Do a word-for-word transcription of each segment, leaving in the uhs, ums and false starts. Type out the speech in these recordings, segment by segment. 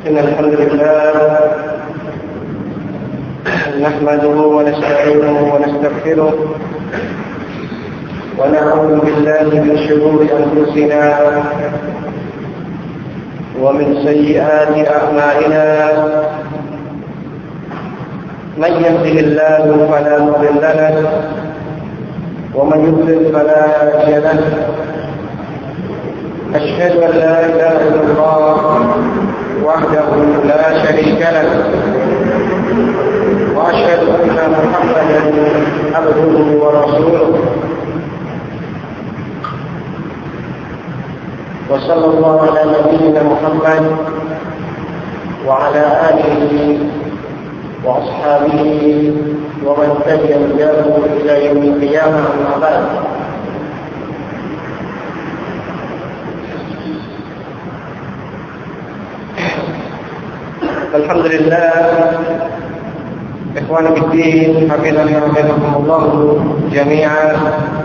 إن الحمد لله نحمده ونستعينه ونستغفره ونعوذ بالله من شرور أنفسنا ومن سيئات أعمالنا من يهده الله فلا مضل له ومن يضلل فلا هادي له أشهد أن لا إله إلا الله وحده لا شريك له وأشهد أن محمدا عبده ورسوله وصلى الله على نبينا محمد وعلى آله وأصحابه ومن تبع هداه إلى يوم القيامة أما بعد. Alhamdulillah, ikhwan fiddin, hafizani wa hafizakumullah jami'an.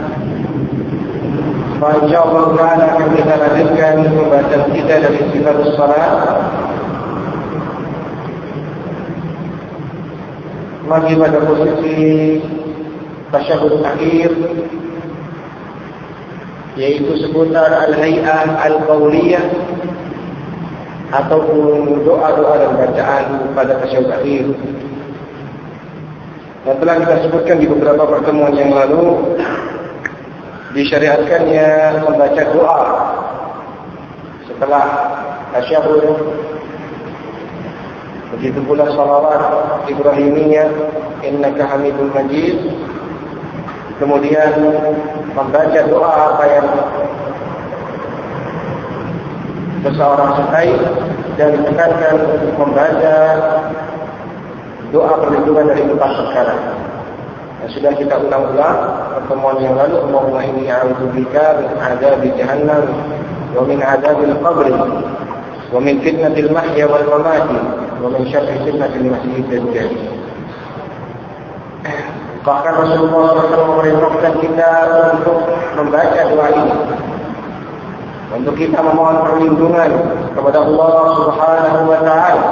Insyaallah taala akan kita lanjutkan pembahasan kita dari kitab shalah. Masih pada posisi tasyahud akhir, yaitu seputar al-hay'ah al-qauliyah ataupun doa-doa dan bacaan pada tasyahud akhir. Dan telah kita sebutkan di beberapa pertemuan yang lalu, disyariatkannya membaca doa setelah tasyahud. Begitu pula salawat Ibrahimiyah, innaka hamidul majid. Kemudian membaca doa apa yang seseorang sukai, dan ditekankan untuk membaca doa perlindungan dari empat perkara. Yang sudah kita ulang-ulang pertemuan yang lalu, Allahumma inni a'udzubika min adzabi jahannam wa min adzabil qabr wa min fitnatil mahya wal mamati wa min syarri fitnatil masiihid dajjal. Bahkan Rasulullah shallallahu alaihi wasallam memerintahkan kita untuk membaca doa ini, untuk kita memohon perlindungan kepada Allah Subhanahu wa taala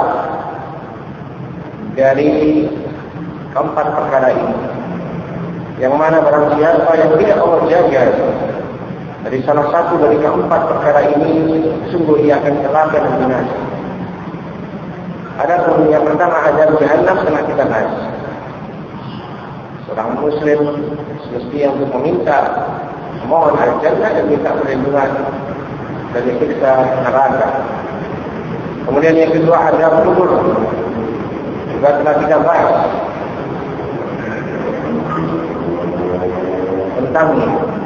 dari keempat perkara ini. Yang mana barang siapa yang tidak Allah jaga dari salah satu dari keempat perkara ini, sungguh ia akan celaka dan binasa. Adapun yang pertama, azab jahannam, telah kita bahas. Seorang muslim semestinya untuk meminta, memohon al-jannah dan minta perlindungan dari siksa neraka. Kemudian yang kedua, azab kubur, juga telah kita bahas tentangnya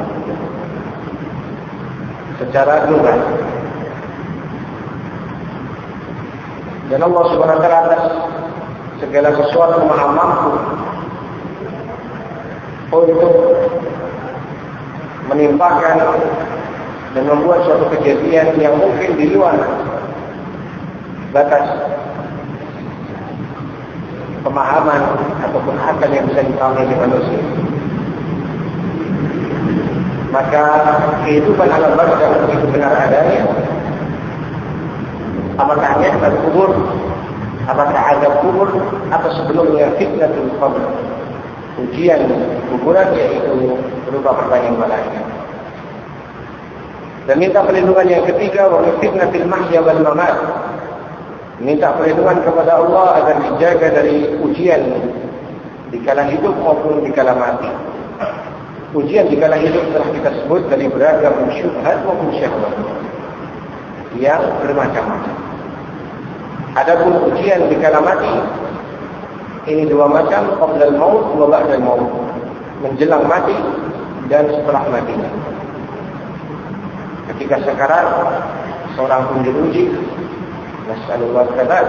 secara lugas. Dan Allah Subhanahu wa taala atas segala sesuatu Maha mampu untuk menimpakan dan membuat suatu kejadian yang mungkin di luar batas pemahaman ataupun akal yang bisa dipahami oleh manusia. Maka kehidupan alam barzakh itu benar adanya. Apakah nikmat kubur, apakah azab kubur, atau sebelumnya fitnatul qabr, ujian kuburan, yaitu berupa pertanyaan malaikat. Dan minta perlindungan yang ketiga, wa fitnatil mahya wal mamat, minta perlindungan kepada Allah agar dijaga dari ujian di kala hidup maupun di kala mati. Ujian di kala hidup telah kita sebut dari beragam syubhat maupun syahwat yang bermacam-macam. Adapun ujian di kala mati, ini dua macam, qabla al-maut wa ba'da al-maut, menjelang mati dan setelah matinya. Ketika sekarat, seorang pun diuji, nas'alullah kabar.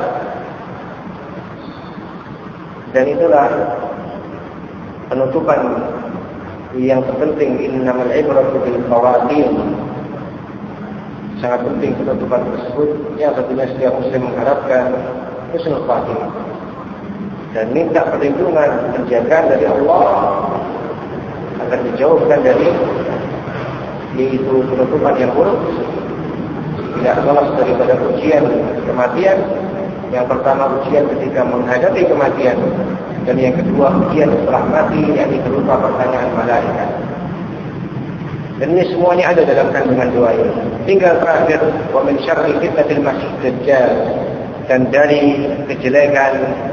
Dan itulah penutupan yang terpenting, innamal ibratu bil khawatim. Sangat penting penutupan tersebut, yang tentunya setiap muslim mengharapkan husnul khatimah dan minta perlindungan, penjagaan dari Allah agar dijauhkan dari yaitu penutupan yang buruk, tidak lolos daripada ujian kematian, Yang pertama ujian ketika menghadapi kematian, dan yang kedua ujian setelah mati, yakni berupa pertanyaan malaikat. Dan ini semuanya ada dalam kandungan doa ini. Tinggal terakhir, wa min syarri fitnatil masih dajjal, dan dari kejelekan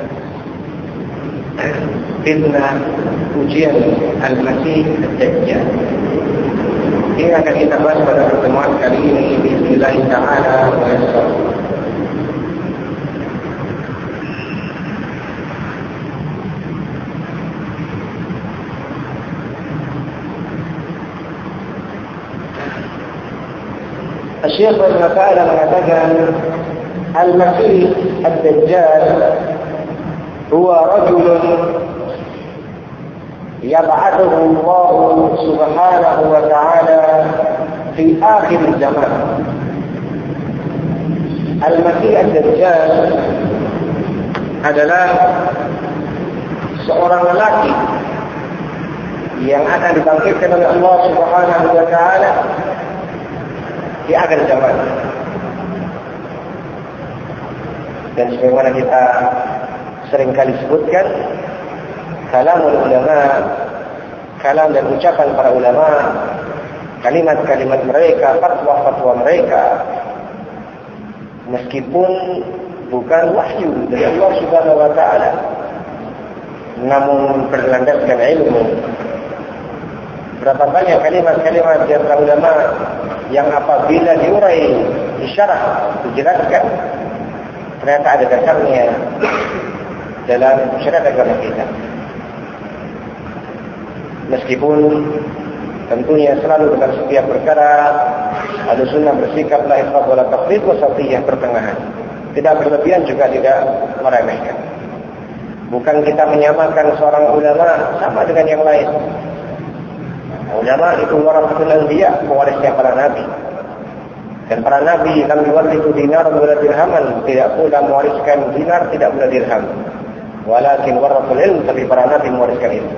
fitnah ujian al-masih dajjal. Ini akan kita bahas pada pertemuan kali ini bismillah ta'ala wa yasar. Syekh Ibnu Ta'ala mengatakan al-masih ad-dajjal huwa rajulun yab'athuhu Allah subhanahu wa ta'ala fi akhir zaman. Al-masih ad-dajjal adalah seorang lelaki yang akan dibangkitkan oleh Allah subhanahu wa ta'ala di akhir zaman. Dan sebagaimana kita seringkali sebutkan, kalam ulama, kalam dan ucapan para ulama, kalimat-kalimat mereka, fatwa-fatwa mereka, meskipun bukan wahyu dari Allah Subhanahu wa taala, namun berlandaskan ilmu. Berapa banyak kalimat-kalimat dari para ulama yang apabila diurai, disyarah, dijelaskan, ternyata ada dasarnya dalam syariat agama kita. Meskipun tentunya selalu dalam setiap perkara Ahlussunnah bersikap la ifrat wala tafrid wasatiyah, pertengahan. Tidak berlebihan juga tidak meremehkan. Bukan kita menyamakan seorang ulama sama dengan yang lain. Ulama itu warasatul anbiya, pewarisnya para nabi. Dan para nabi lam yuwarithu dinar wala dirhaman, tidak pula mewariskan dinar, tidak pula dirham. Walakin warasatul ilm, tapi para nabi mewariskan ilmu.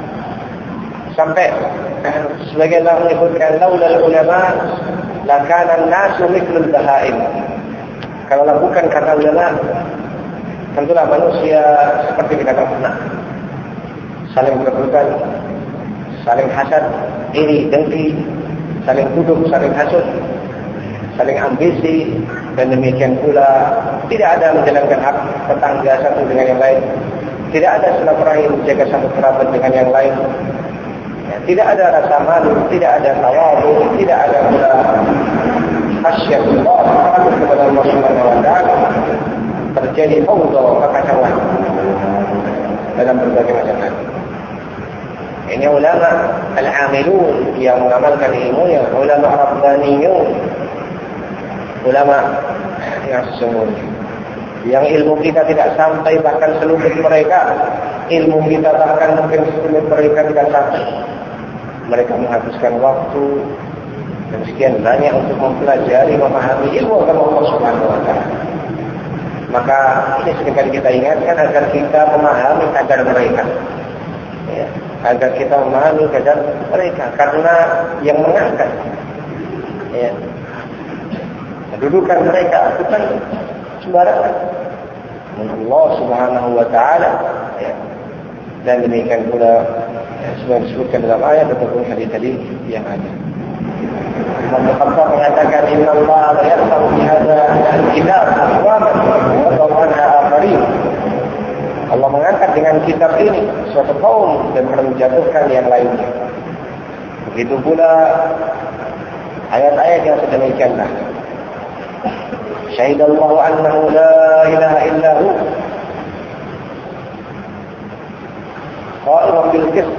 Sampai sebagian orang menyebutkan laulal ulama lakana an-nasu mithlul bahaim. Kalau bukan kata ulama, tentulah manusia seperti binatang ternak, saling berebutan, saling hasad, iri, dengki, saling tuduh, saling hasud, saling ambisi, dan demikian pula tidak ada menjalankan hak tetangga satu dengan yang lain, tidak ada silaturahim menjaga satu kerabat dengan yang lain, ya, tidak ada rasa malu, tidak ada tawadhu, tidak ada pula khasyatullah, takut kepada Allah Subhanahu wa taala. Terjadi fawdha, kekacauan dalam berbagai macam hal. Ini ulama al-amilun yang mengamalkan ilmunya, ulama rabbaniyun, ulama yang sesungguhnya. Yang ilmu kita tidak sampai bahkan selubit mereka, ilmu kita bahkan mungkin selubit mereka tidak sampai. Mereka menghabiskan waktu dan sekian banyak untuk mempelajari, memahami ilmu agama Allah Subhanahu wa taala. Maka ini seringkali kita ingatkan agar kita memahami kadar mereka. Ya, agar kita memahami kadar mereka, karena yang mengangkat ya, kedudukan mereka bukan sembarangan, Allah Subhanahu wa taala ya. Dan demikian pula ya, sebagai disebutkan dalam ayat ataupun hadis tadi yang ada. Imam Khattab mengatakan inna Allah la yarfa'u bi hadza al-kitab aqwaman wa yadh'uha akharin. Allah mengangkat dengan kitab ini suatu kaum dan menjatuhkan yang lainnya. Begitu pula ayat-ayat yang sedemikianlah. Syahidallahu annahu la ilaha illa hu qa'imun bil qist.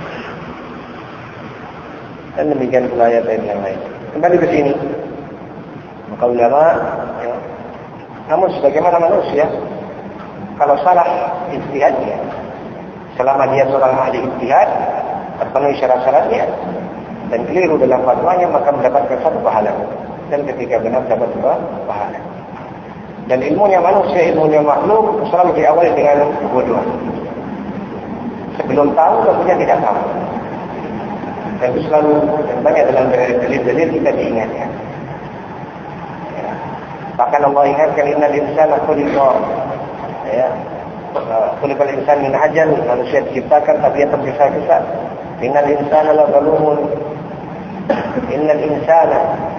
Dan demikian pula ayat-ayat yang lain. Kembali ke sini. Maka ulama ya, namun sebagaimana manusia, kalau salah ijtihadnya, selama dia seorang ahli ijtihad, terpenuhi syarat-syaratnya dan keliru dalam fatwanya, maka mendapatkan satu pahala, dan ketika benar dapat dua pahala. Dan ilmunya manusia, ilmunya makhluk selalu diawali dengan kebodohan. Sebelum tahu, tentunya tidak tahu. Dan itu selalu dan banyak dalam dalil-dalil kita diingatkan. Ya. Bahkan Allah ingatkan innal insana khuliqa ya khuliqal insan min ajal, manusia diciptakan tapi dia tergesa-gesa. Innal insana la zalumun innal insana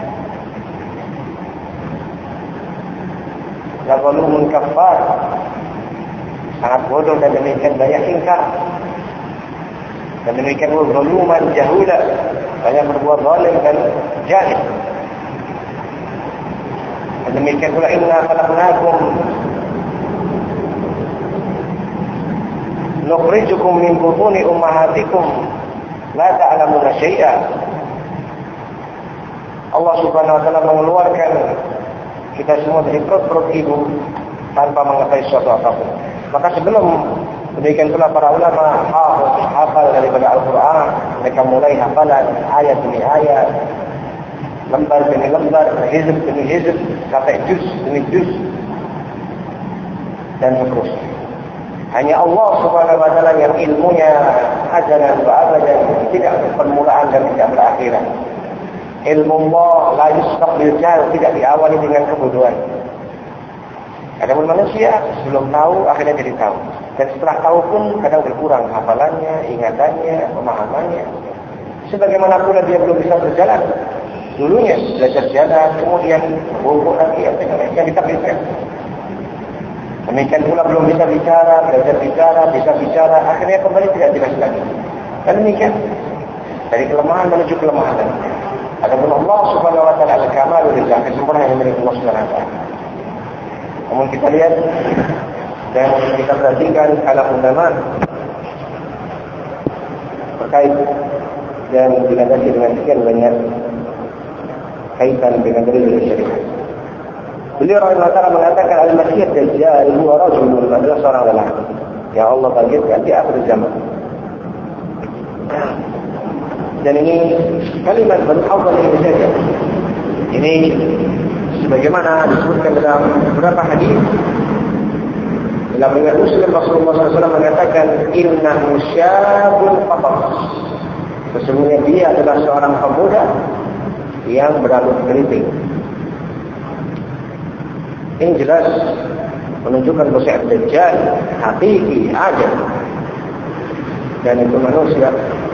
la zalumun kafar, sangat bodoh dan demikian banyak ingkar, dan demikian zaluman jahula, banyak berbuat zalim dan jahil. Dan demikian pula inna khalaqnakum nukhrijukum min butuni ummahatikum la ta'lamuna syai'a. Allah Subhanahu wa taala mengeluarkan kita semua dari perut-perut ibu tanpa mengetahui sesuatu apapun. Maka sebelum demikian pula para ulama hafal hafal daripada Al-Qur'an, mereka mulai hafalan ayat demi ayat, lembar demi lembar, hizb demi hizb, sampai juz demi juz, dan seterusnya. Hanya Allah Subhanahu wa taala yang ilmunya ajaran abadan, tidak berpermulaan dan tidak berakhiran. Ilmu Allah la yusbaq bil jahl, tidak diawali dengan kebodohan. Adapun manusia sebelum tahu akhirnya jadi tahu, dan setelah tahu pun kadang berkurang hafalannya, ingatannya, pemahamannya. Sebagaimana pula dia belum bisa berjalan dulunya, belajar jalan, kemudian bongkok lagi yang ditakdirkan. Demikian pula belum bisa bicara, belajar bicara, bisa bicara, akhirnya kembali tidak jelas lagi. Dan demikian dari kelemahan menuju kelemahan. Adapun Allah Subhanahu wa taala al-kamal lillah, kesempurnaan yang milik Allah Subhanahu wa taala. Namun kita lihat dan kita perhatikan kalam ulama terkait dan dilandasi dengan sekian banyak kaitan dengan dalil syariat. Beliau rahimahullah ta'ala mengatakan al-Masih ad-Dajjal huwa rajulun, adalah seorang lelaki yang Allah bangkitkan di akhir zaman. Dan ini kalimat berhafal ini saja. Ini sebagaimana disebutkan dalam beberapa hadis. Dalam riwayat Muslim, Rasulullah shallallahu alaihi wasallam mengatakan innahu syabun fatas, sesungguhnya dia adalah seorang pemuda yang berambut keriting. Ini jelas menunjukkan bahwa Dajjal hakiki ada, dan itu manusia.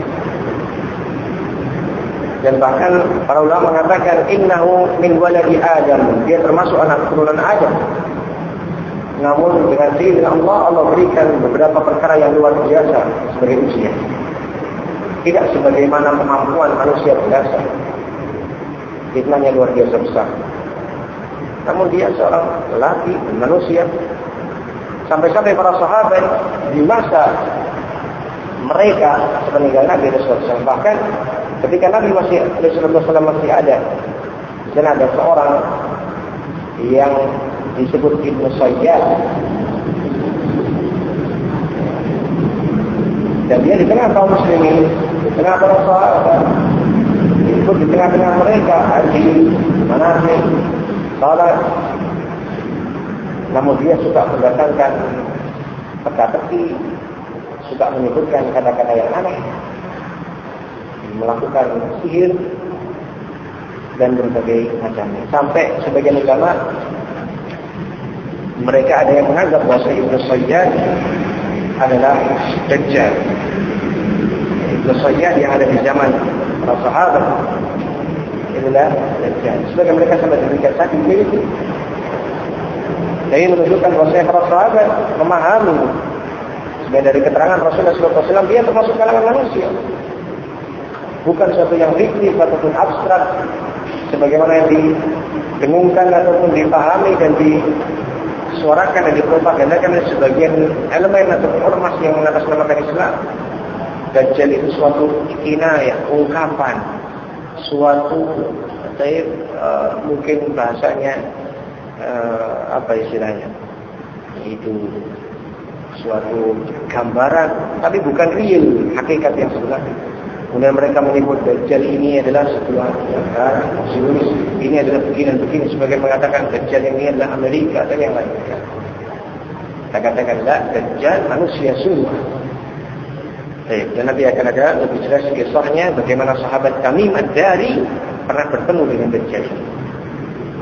Dan bahkan para ulama mengatakan innahu min waladi Adam, dia termasuk anak keturunan Adam. Namun dengan izin Allah, Allah berikan beberapa perkara yang luar biasa sebagai ujian. Tidak sebagaimana kemampuan manusia biasa. Fitnahnya luar biasa besar. Namun dia seorang lelaki manusia. Sampai-sampai para sahabat di masa mereka sepeninggal Nabi Rasulullah shallallahu alaihi wasallam, bahkan ketika Nabi masih Rasulullah shallallahu alaihi wasallam masih ada, dan ada seorang yang disebut Ibnu Sayyad, dan dia di tengah kaum muslimin, di tengah para sahabat, ikut di tengah-tengah mereka haji, manasik, salat. Namun dia suka mendatangkan teka-teki, suka menyebutkan kata-kata yang aneh, melakukan sihir dan berbagai macamnya. Sampai sebagian ulama mereka ada yang menganggap bahwa Ibnu Sayyad adalah Dajjal. Ibnu Sayyad yang ada di zaman para sahabat adalah Dajjal. Sebagian mereka sampai demikian saking begitu. Jadi menunjukkan bahwa para sahabat memahami sebagai dari keterangan Rasulullah shallallahu alaihi wasallam dia termasuk kalangan manusia. Bukan sesuatu yang fiktif ataupun abstrak sebagaimana yang didengungkan ataupun dipahami dan disuarakan dan dipropagandakan oleh sebagian elemen atau ormas yang mengatasnamakan Islam. Dajjal itu suatu kinayah, ungkapan, suatu saya, uh, mungkin bahasanya uh, apa istilahnya, itu suatu gambaran, tapi bukan real, hakikat yang sebenarnya. Kemudian mereka menyebut Dajjal ini adalah sebuah negara Zionis, ini adalah begini-begini, sebagai mengatakan Dajjal ini adalah Amerika dan yang lainnya. Kita katakan tak, Dajjal manusia semua. Baik, dan nanti akan ada lebih jelas kisahnya bagaimana sahabat Tamim Ad-Dari pernah bertemu dengan Dajjal.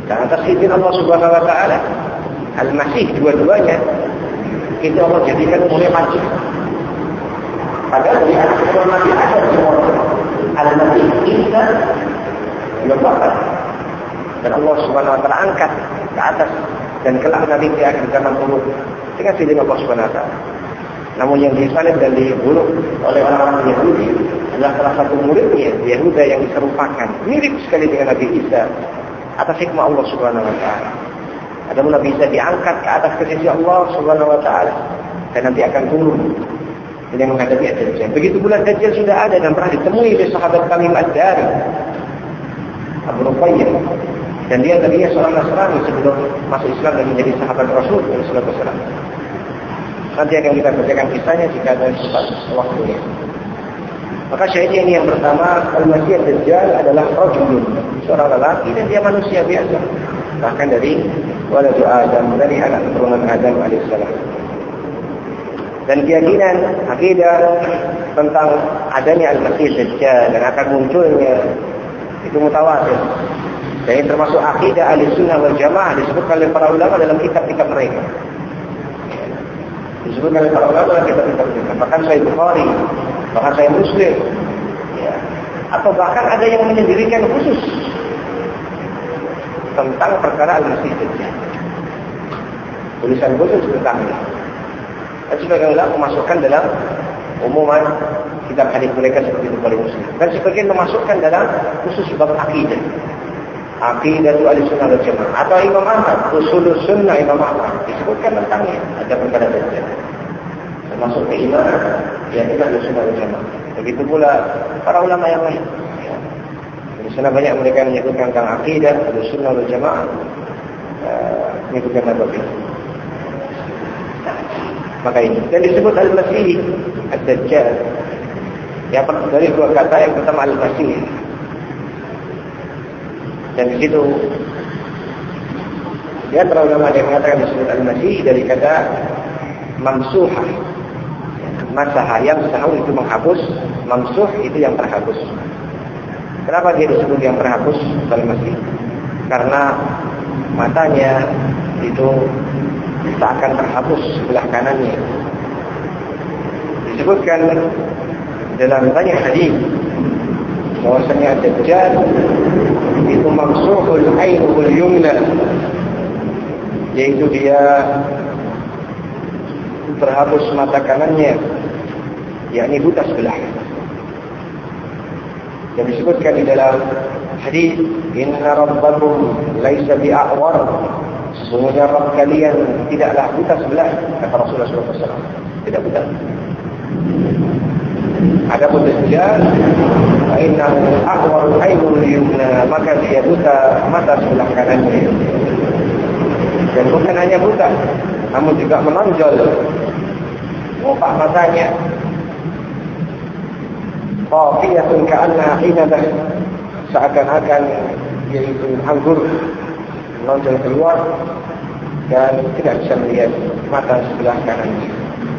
Dan atas izin Allah Subhanahu Wa Taala, Al-Masih dua-duanya itu Allah jadikan mulai wajib. Padahal di atas Quran Nabi ada semua Al-Masih Isa belum dapat. Dan Allah Subhanahu Wa Taala angkat ke atas dan kelak nanti di akhir zaman umur dengan izin Allah Subhanahu Wa Taala. Namun yang disalib dan dibunuh oleh orang-orang Yahudi adalah salah satu muridnya, Yahuda yang diserupakan. Mirip sekali dengan Nabi Isa atas hikmah Allah Subhanahu Wa Taala. Adapun Nabi Isa diangkat ke atas ke sisi Allah Subhanahu Wa Taala dan nanti akan turun dan menghadapi Dajjal. Begitu pula Dajjal sudah ada dan pernah ditemui oleh sahabat Tamim Ad-Dari, Abu Ruqayyah, dan dia tadinya seorang Nasrani sebelum masuk Islam dan menjadi sahabat Rasul sallallahu alaihi wasallam. Nanti akan kita bacakan kisahnya jika ada sempat waktunya. Maka syahid ini yang pertama, Al-Masih Ad-Dajjal adalah rajulun, seorang lelaki dan dia manusia biasa, bahkan dari waladu Adam, dari anak keturunan Adam alaihissalam. Dan keyakinan akidah tentang adanya Al-Masih Ad-Dajjal dan akan munculnya itu mutawatir. Dan ini termasuk akidah Ahlussunnah wal Jamaah, disebutkan oleh para ulama dalam kitab-kitab mereka. Disebutkan oleh para ulama dalam kitab-kitab mereka. Bahkan Sahih Bukhari, bahkan Sahih Muslim, ya. Atau bahkan ada yang menyendirikan khusus tentang perkara Al-Masih Ad-Dajjal. Tulisan khusus tentang ini. Dan sebagian ulama memasukkan dalam umuman kitab hadis mereka seperti Bukhari Muslim. Dan sebagian memasukkan dalam khusus bab akidah. Akidah itu Ahlussunnah wal Jamaah. Atau Imam Ahmad, Ushulus Sunnah Imam Ahmad disebutkan tentangnya ada perkara Dajjal. Termasuk keimanan yang kita Ahlussunnah wal Jamaah. Begitu pula para ulama yang lain. Di sana banyak mereka menyebutkan tentang akidah Ahlussunnah wal Jamaah, menyebutkan bab ini. Maka ini dan disebut Al-Masih Ad-Dajjal. Ya, dari dua kata, yang pertama Al-Masih. Dan di situ dia para ulama yang mengatakan disebut Al-Masih dari kata mamsuhah. Masaha, yang sahur itu menghapus, mamsuh itu yang terhapus. Kenapa dia disebut yang terhapus Al-Masih? Karena matanya itu tak akan terhapus sebelah kanannya. Disebutkan dalam banyak hadis bahwasanya Dajjal itu mamsuhul ainul yumna, yaitu dia terhapus mata kanannya, yakni buta sebelah. Dan disebutkan di dalam hadis, inna rabbakum laisa bi'awar, sesungguhnya Rabb kalian tidaklah buta sebelah, kata Rasulullah shallallahu alaihi wasallam. Tidak buta. Adapun Dajjal, innahu ahwarul ainul yumna, maka dia buta mata sebelah kanannya. Dan bukan hanya buta, namun juga menonjol muka matanya. Qafiyatun ka'anna hinadah, seakan-akan yaitu anggur menonjol keluar dan tidak bisa melihat mata sebelah kanannya.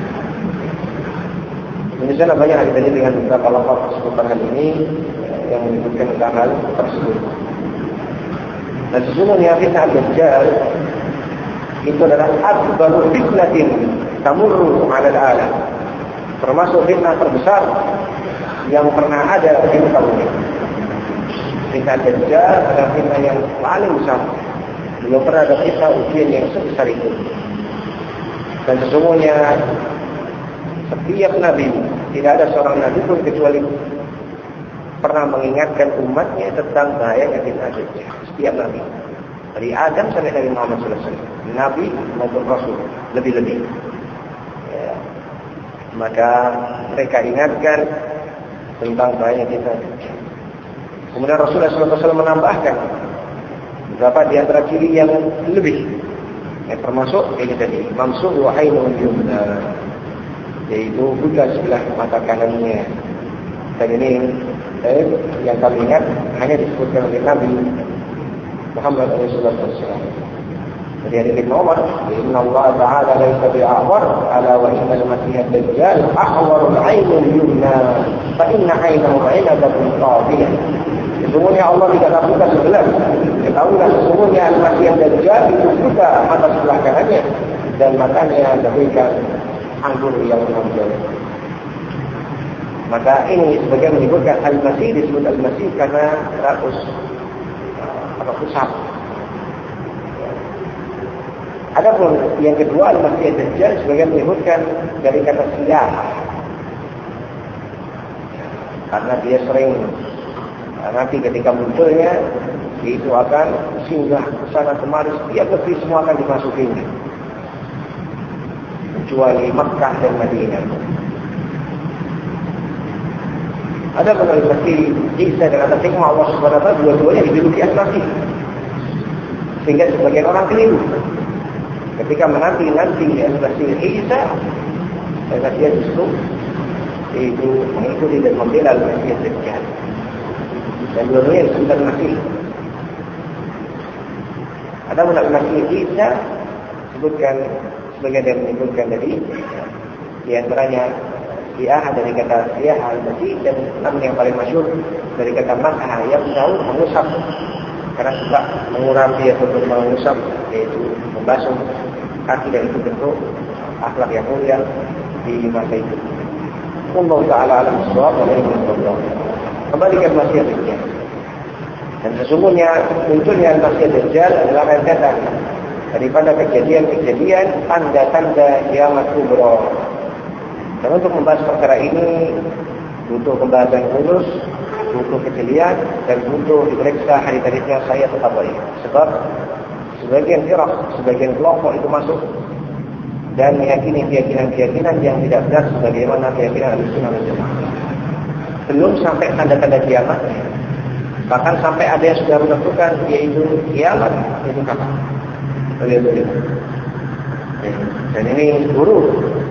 Di sana banyak hadis dengan beberapa lafaz seputar hal ini yang menyebutkan tentang hal tersebut. Dan sesungguhnya fitnah Dajjal itu adalah akbaru fitnatin tamurru 'alal alam, termasuk fitnah terbesar yang pernah ada di muka bumi. Fitnah Dajjal adalah fitnah yang paling besar. Belum pernah ada fitnah ujian yang sebesar itu. Dan sesungguhnya setiap nabi, tidak ada seorang nabi pun kecuali pernah mengingatkan umatnya tentang bahaya fitnah Dajjal. Setiap nabi, dari Adam sampai Nabi Muhammad sallallahu alaihi wasallam, nabi maupun rasul, lebih-lebih. Ya. Maka mereka ingatkan tentang bahaya fitnah Dajjal. Kemudian Rasulullah sallallahu alaihi wasallam menambahkan beberapa di antara ciri yang lebih, yang termasuk ini tadi, mamsuh wa ainul yumna, yaitu buta sebelah mata kanannya. Dan ini eh, yang kami ingat hanya disebutkan oleh Nabi Muhammad shallallahu alaihi wasallam. Jadi ada Ibnu Umar, inna Allah ta'ala laysa bi'awar, ala wa inna al-masih ad-dajjal ahwarul ainul yumna, fa inna ainahu ainadatun qadiyah. Sesungguhnya Allah tidak lakukan sebelah. Ketahuilah sesungguhnya Al-Masih Dajjal itu juga mata sebelah kanannya dan matanya bagaikan anggur yang menonjol. Maka ini sebagian menyebutkan Al-Masih disebut Al-Masih karena ratus apa pusat. Adapun yang kedua Al-Masih Dajjal sebagian menyebutkan dari kata siyah, karena dia sering nanti ketika munculnya itu akan singgah ke sana kemari, setiap negeri semua akan dimasukinya kecuali Makkah dan Madinah. Ada Al-Masih Isa dan atas hikmah Allah subhanahu wa taala dua-duanya dijuluki Al-Masih, sehingga sebagian orang keliru ketika menanti-nanti Al-Masih Isa, karena dia justru itu mengikuti dan membela Al-Masih Dajjal. Dan dua-duanya disebut Al-Masih. Ada Al-Masih Isa sebutkan sebagian yang menyebutkan dari di antaranya Siyah dari kata Siyah Al-Masih, dan namun yang paling masyhur dari kata Masah yang tahu mengusap, karena suka mengurapi atau mengusap, yaitu membasuh kaki, dan itu bentuk akhlak yang mulia di masa itu. Allah Ta'ala alam suwab wa ilmu Allah. Kembali ke Masih Dajjal. Dan sesungguhnya munculnya Masih Dajjal adalah rentetan daripada kejadian-kejadian tanda-tanda kiamat kubra. Dan untuk membahas perkara ini butuh pembahasan khusus, butuh kejelian, dan butuh diperiksa hadis-hadisnya saya tetap baik. Sebab sebagian firaq, sebagian kelompok itu masuk dan meyakini keyakinan-keyakinan yang tidak benar sebagaimana keyakinan Ahlussunnah wal Jamaah. Belum sampai tanda-tanda kiamat, bahkan sampai ada yang sudah menentukan yaitu kiamat itu kapan. Dan ini buruk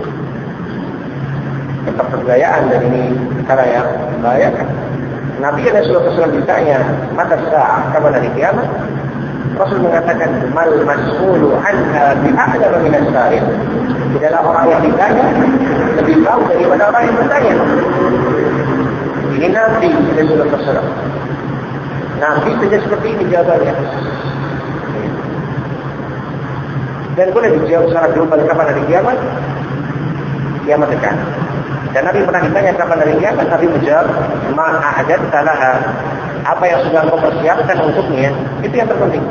kepercayaan, dan ini perkara yang membahayakan. Nabi Rasulullah shallallahu alaihi wasallam ditanya, mata sa'ah, kapan hari kiamat? Rasul mengatakan, mal mas'ulu anha bi'a'lama min as-sa'il. Tidaklah orang yang ditanya lebih tahu daripada orang yang bertanya. Ini Nabi Rasulullah shallallahu alaihi wasallam. Nabi saja seperti ini jawabannya. Dan boleh dijawab secara global kapan hari kiamat? Kiamat dekat. Dan Nabi pernah ditanya kapan hari kiamat, Nabi menjawab, ma'adat salaha, apa yang sudah kau persiapkan untuknya, itu yang terpenting.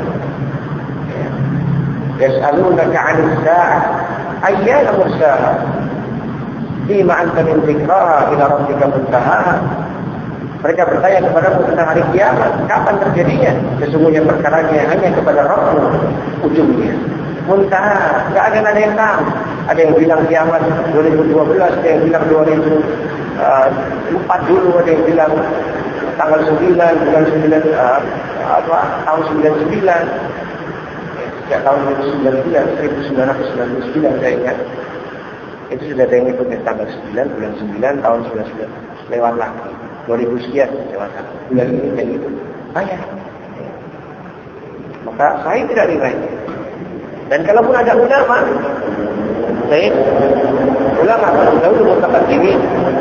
Yas'alunaka 'anil sa'ah ayyana mursaha fima anta min dzikraha ila rabbika muntahaha. Mereka bertanya kepadamu tentang hari kiamat, kapan terjadinya? Sesungguhnya perkaranya hanya kepada Rabbmu ujungnya. Muntaha, enggak akan ada yang tahu. Ada yang bilang kiamat dua ribu dua belas, ada yang bilang dua ribu empat dulu, ada yang bilang tanggal sembilan, bulan sembilan, uh, apa, tahun sembilan puluh sembilan. Sejak tahun sembilan puluh sembilan, seribu sembilan ratus sembilan puluh sembilan saya ingat. Itu sudah ada yang ikutnya tanggal sembilan, bulan sembilan, tahun sembilan puluh sembilan. Lewat lagi. dua ribu sekian lewat lagi. Bulan ini dan itu. Banyak. Maka saya tidak nilai. Dan kalaupun ada ulama, baik, ulama kalau dahulu mutaqaddimin,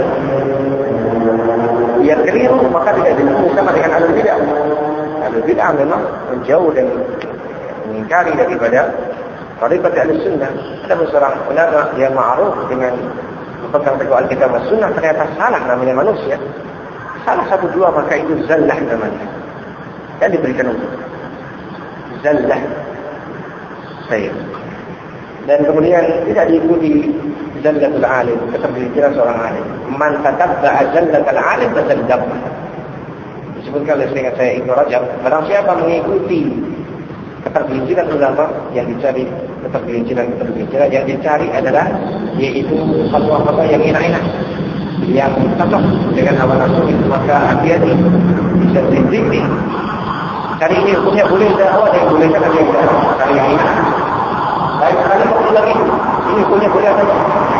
biar keliru maka tidak disebut sama dengan ahlul bidah. Ahlul bidah memang menjauh dan mengingkari daripada thariqat Ahlussunnah. Ada seorang ulama yang ma'ruf dengan pegang teguh Alkitab dan Sunnah, ternyata salah namanya manusia. Salah satu dua maka itu zallah namanya. Dan diberikan untuk zallah. Baik. Dan kemudian tidak diikuti zallatul alim, ketergelinciran seorang alim. Man tatabba'a zallatul alim tazaddab. Disebutkan oleh seingat saya Ibnu Rajab, barang siapa mengikuti ketergelinciran ulama, yang dicari ketergelinciran-ketergelinciran yang dicari adalah yaitu fatwa-fatwa yang enak-enak, yang cocok dengan hawa nafsu, maka hati-hati bisa dizikri. Cari ini hukumnya boleh, tidak awal yang boleh, kan ada yang tidak. Cari yang ini. Lain sekali waktu lagi, ini hukumnya boleh apa?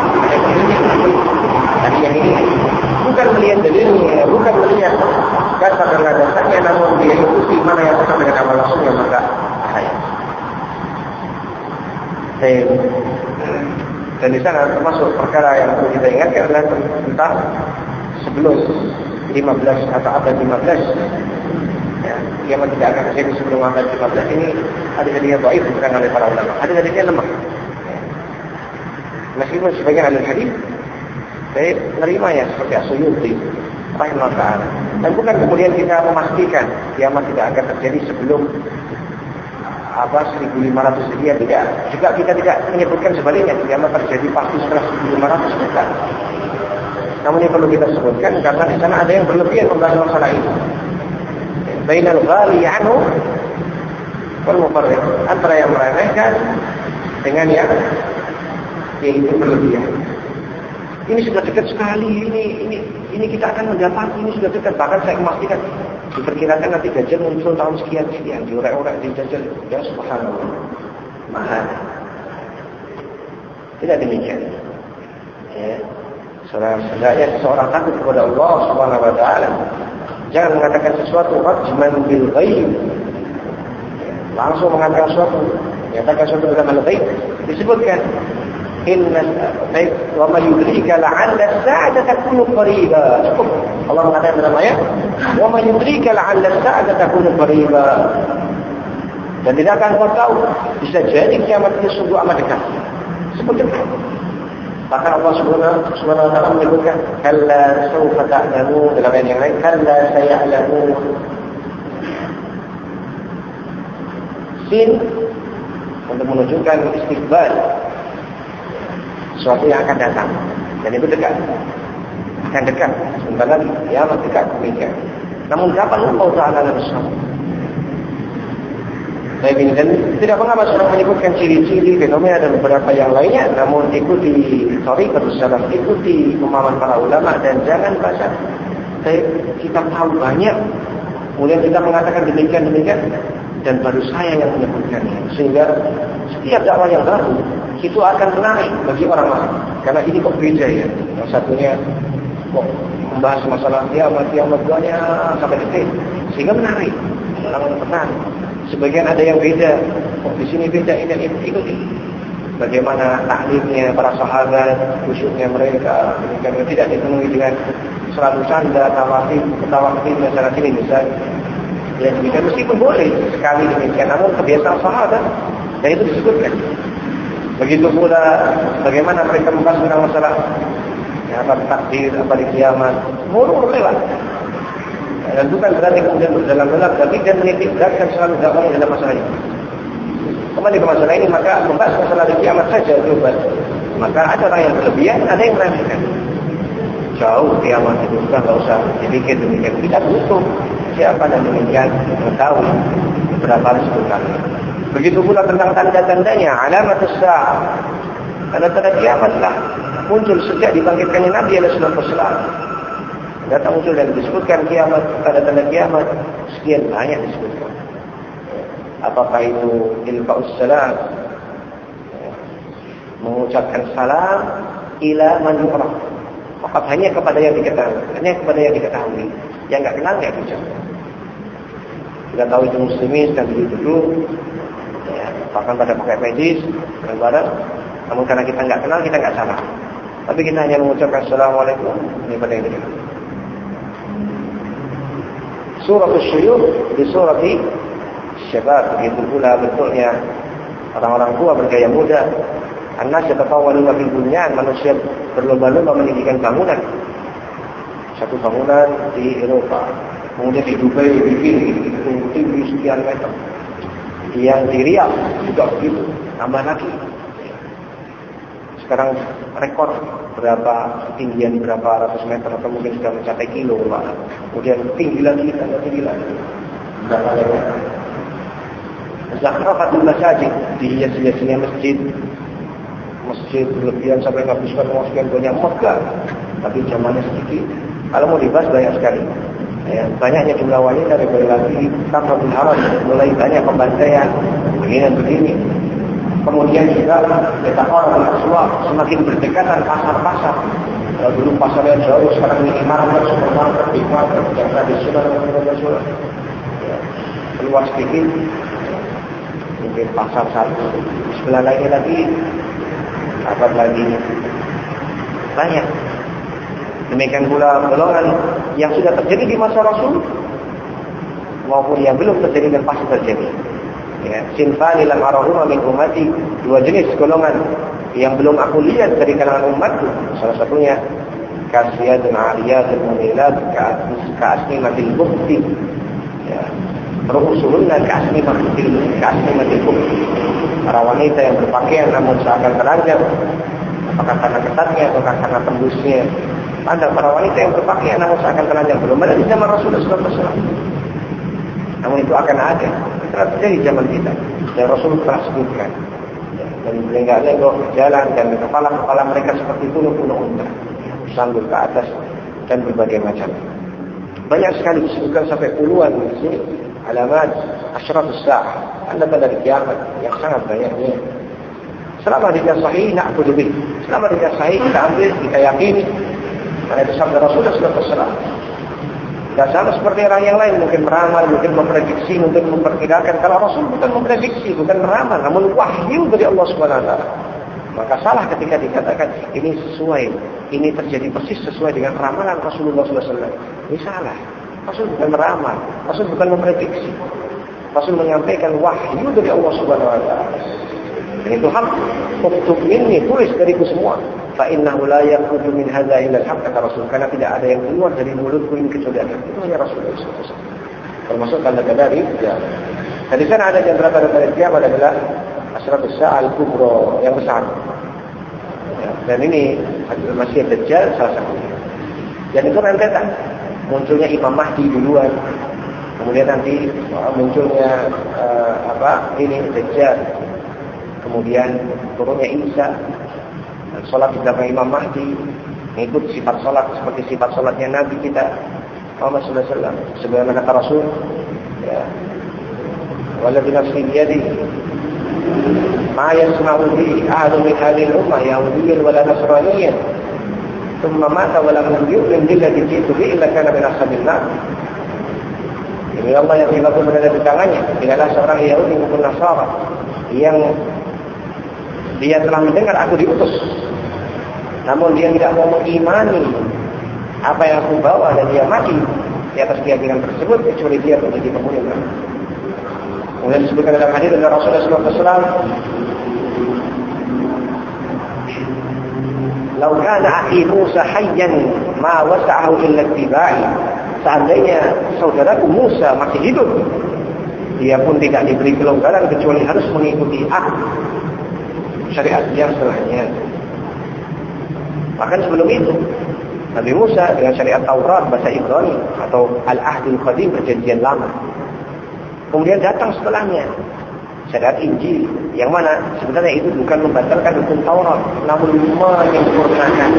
Cari yang ini. Bukan melihat dalilnya, bukan melihat dasar dan dasarnya, namun dia ikuti mana yang cocok dengan hawa nafsunya, maka bahaya. Dan di sana termasuk perkara yang perlu kita ingatkan adalah tentang sebelum lima belas atau abad lima belas kiamat tidak akan terjadi sebelum abad lima belas ini hadis-hadisnya dhaif bukan oleh para ulama. Hadis-hadisnya lemah. Meskipun sebagian ahli hadis saya menerimanya seperti As-Suyuti rahimahullah ta'ala. Dan bukan kemudian kita memastikan kiamat tidak akan terjadi sebelum apa seribu lima ratus Hijriah, tidak. Juga kita tidak menyebutkan sebaliknya kiamat terjadi pasti setelah seribu lima ratus bukan. Namun yang perlu kita sebutkan karena di sana ada yang berlebihan membahas masalah itu. Bainal ghali anhu wal mufarrid, antara yang meremehkan dengan yang yaitu berlebihan. Ini sudah dekat sekali, ini ini ini kita akan mendapat, ini sudah dekat. Bahkan saya memastikan diperkirakan nanti Dajjal muncul tahun sekian sekian, diorek-orek di Dajjal. Ya subhanallah, mahal. Tidak demikian. Ya. Seorang hendaknya seorang takut kepada Allah Subhanahu wa taala. Jangan mengatakan sesuatu rajman bil ghaib. Langsung mengatakan sesuatu, menyatakan sesuatu dalam ghaib. Disebutkan inna baik wa ma yudrika la'alla as-sa'ata takunu qariba. Cukup. Allah mengatakan dalam ayat, wa ma yudrika la'alla as-sa'ata takunu qariba. Dan tidak akan kau tahu, bisa jadi kiamat itu sungguh amat dekat. Sebutkan. Bahkan Allah Subhanahu wa taala menyebutkan kalla sawfa ta'lamun, dalam ayat yang lain kalla saya'lamun. Sin untuk menunjukkan istiqbal, sesuatu yang akan datang, dan itu dekat, akan dekat. Sebentar lagi kiamat dekat demikian. Namun kapan Allah Taala bersama? Baik ini, dan tidak mengapa sudah menyebutkan ciri-ciri fenomena dan beberapa yang lainnya. Namun ikuti thariqatus salaf, ikuti pemahaman para ulama, dan jangan baca kita tahu banyak kemudian kita mengatakan demikian demikian dan baru saya yang menyebutkannya. Sehingga setiap dakwah yang baru itu akan menarik bagi orang lain. Karena ini kok beda ya. Yang satunya kok membahas masalah kiamat, kiamat banyak sampai detik, sehingga menarik. Orang menarik. Sebagian ada yang beda. Kok di sini beda, ini itu ikuti. Bagaimana taklimnya para sahabat, khusyuknya mereka, demikian tidak dipenuhi dengan selalu canda, tawafi, ketawa ketiga sana sini misalnya. Ya demikian, meskipun boleh sekali demikian, namun kebiasaan sahabat, dan itu disebutkan. Begitu pula bagaimana mereka membahas tentang masalah ya, apa takdir, apa di kiamat, murur lewat. Dan bukan berarti kemudian berdalam-dalam, tapi dan menitikkan selalu dakwahnya dalam masalah ini. Kembali ke masalah ini, maka membahas masalah di kiamat saja coba. Maka ada orang yang berlebihan, ada yang meremehkan. Jauh kiamat itu, sudah tidak usah dibikin demikian. Tidak butuh siapa dan demikian mengetahui beberapa hari sebelumnya. Begitu pula tentang tanda-tandanya, alamatus sa'ah. Tanda-tanda kiamatlah muncul sejak dibangkitkannya Nabi alaihi wasallam. Datang muncul dan disebutkan kiamat, tanda-tanda kiamat sekian banyak disebutkan. Apakah itu ilqa'us salam, mengucapkan salam ila man yu'raf, fakat hanya kepada yang diketahui, hanya kepada yang diketahui, yang enggak kenal enggak bisa. Kita tahu itu muslimin dan begitu, ya, bahkan pada pakai medis dan barang. Namun karena kita enggak kenal, kita enggak salah. Tapi kita hanya mengucapkan assalamualaikum ini pada yang diketahui. Surah Asy-Syuyukh di surah Syabab, begitu pula bentuknya orang-orang tua bergaya muda. An-nas yatatawwaluna fil bunyan, manusia berlomba-lomba meninggikan bangunan. Satu bangunan di Eropa, kemudian di Dubai bikin tinggi sekian meter. Yang di Riyadh juga begitu, tambah lagi. Sekarang rekor berapa ketinggian berapa ratus meter atau mungkin sudah mencapai kilo, Pak. Kemudian tinggi lagi, tambah tinggi lagi. Berapa lebar? Zakhrafatul masajid, dihias-hiasnya masjid. Masjid berlebihan sampai menghabiskan uang sekian banyak, megah. Tapi zamannya sedikit. Kalau mau dibahas banyak sekali. Ya, banyaknya jumlah wanita dari lagi Kafatul Haram, mulai banyak pembantaian begini dan begini. Kemudian juga kita orang aswaq, semakin berdekatan pasar-pasar. Kalau dulu pasarnya jauh, sekarang ini market, supermarket, big market, yang tradisional dan internasional. Ya, luas sedikit. Mungkin pasar satu, sebelah lainnya lagi, apa lagi banyak. Demikian pula golongan yang sudah terjadi di masa Rasul. maupun yang belum terjadi dan pasti terjadi. Ya, sinfani lam arahuma min ummati, dua jenis golongan yang belum aku lihat dari kalangan umatku. Salah satunya kasiyatun aliyatun mumilat ka'asnimatil bukti. Ya, berusulunna ka'asnimatil ka'asnimatil bukti. Para wanita yang berpakaian namun seakan telanjang, apakah karena ketatnya atau karena tembusnya. Ada para wanita yang berpakaian namun seakan telanjang, belum ada di zaman Rasulullah shallallahu alaihi wasallam. Namun itu akan ada. Telah terjadi zaman kita. Dan Rasul telah sebutkan. Ya, dan lenggak-lenggok berjalan dan kepala-kepala mereka seperti punuk-punuk unta, sambil ke atas dan berbagai macam. Banyak sekali disebutkan sampai puluhan di sini. Alamat asyratus sa'ah, tanda-tanda kiamat yang sangat banyaknya. Selama tidak sahih, na'budu bih. Selama tidak sahih, kita ambil, kita yakini. Karena itu sabda Rasulullah shallallahu alaihi wasallam. Tidak sama seperti orang yang lain, mungkin meramal, mungkin memprediksi, mungkin memperkirakan. Kalau Rasul bukan memprediksi, bukan meramal, namun wahyu dari Allah subhanahu wa taala. Maka salah ketika dikatakan ini sesuai, ini terjadi persis sesuai dengan ramalan Rasulullah shallallahu alaihi wasallam. Ini salah. Rasul bukan meramal, Rasul bukan memprediksi. Rasul menyampaikan wahyu dari Allah subhanahu wa taala. Dan itu hak. Uktub minni, tulis dariku semua. Fa innahu la yakhruju min hadza illa al-haq, kata Rasul, karena tidak ada yang keluar dari mulutku ini kecuali hak. Itu hanya Rasulullah shallallahu alaihi wasallam. Termasuk tanda-tanda dari kiamat. Dan di sana ada beberapa tanda dari kiamat adalah asyratus sa'al kubra, yang besar. Ya, dan ini masih Dajjal salah satunya. Dan itu rentetan. Munculnya Imam Mahdi duluan, kemudian nanti munculnya uh, apa ini Dajjal, kemudian turunnya Isa, sholat di belakang Imam Mahdi, mengikut sifat sholat seperti sifat sholatnya Nabi kita Muhammad sallallahu alaihi wasallam. Sebagaimana kata Rasul, ya, waladzi nafsi biyadihi ma yasma'u bi ahadun min hadhihi al-ummah yahudiyyan wa la nasraniyyan thumma mata wa lam yu'min billadzi ji'tu bihi illa kana min ashabil nar. Ini Allah yang jiwaku berada di tangannya. Tidaklah seorang Yahudi maupun Nasara yang dia telah mendengar aku diutus, namun dia tidak mau mengimani apa yang aku bawa dan dia mati di atas keyakinan tersebut, kecuali dia menjadi penghuni neraka. Kemudian disebutkan dalam hadis dari Rasulullah shallallahu alaihi wasallam, "Lau kana akhi Musa hayyan ma wasa'ahu illa ittiba'i." Seandainya saudaraku Musa masih hidup, dia pun tidak diberi kelonggaran kecuali harus mengikuti aku, syariat yang setelahnya. Bahkan sebelum itu, Nabi Musa dengan syariat Taurat bahasa Ibrani atau Al-Ahdul Qadim, perjanjian lama. Kemudian datang setelahnya syariat Injil, yang mana sebenarnya itu bukan membatalkan hukum Taurat, namun menyempurnakan.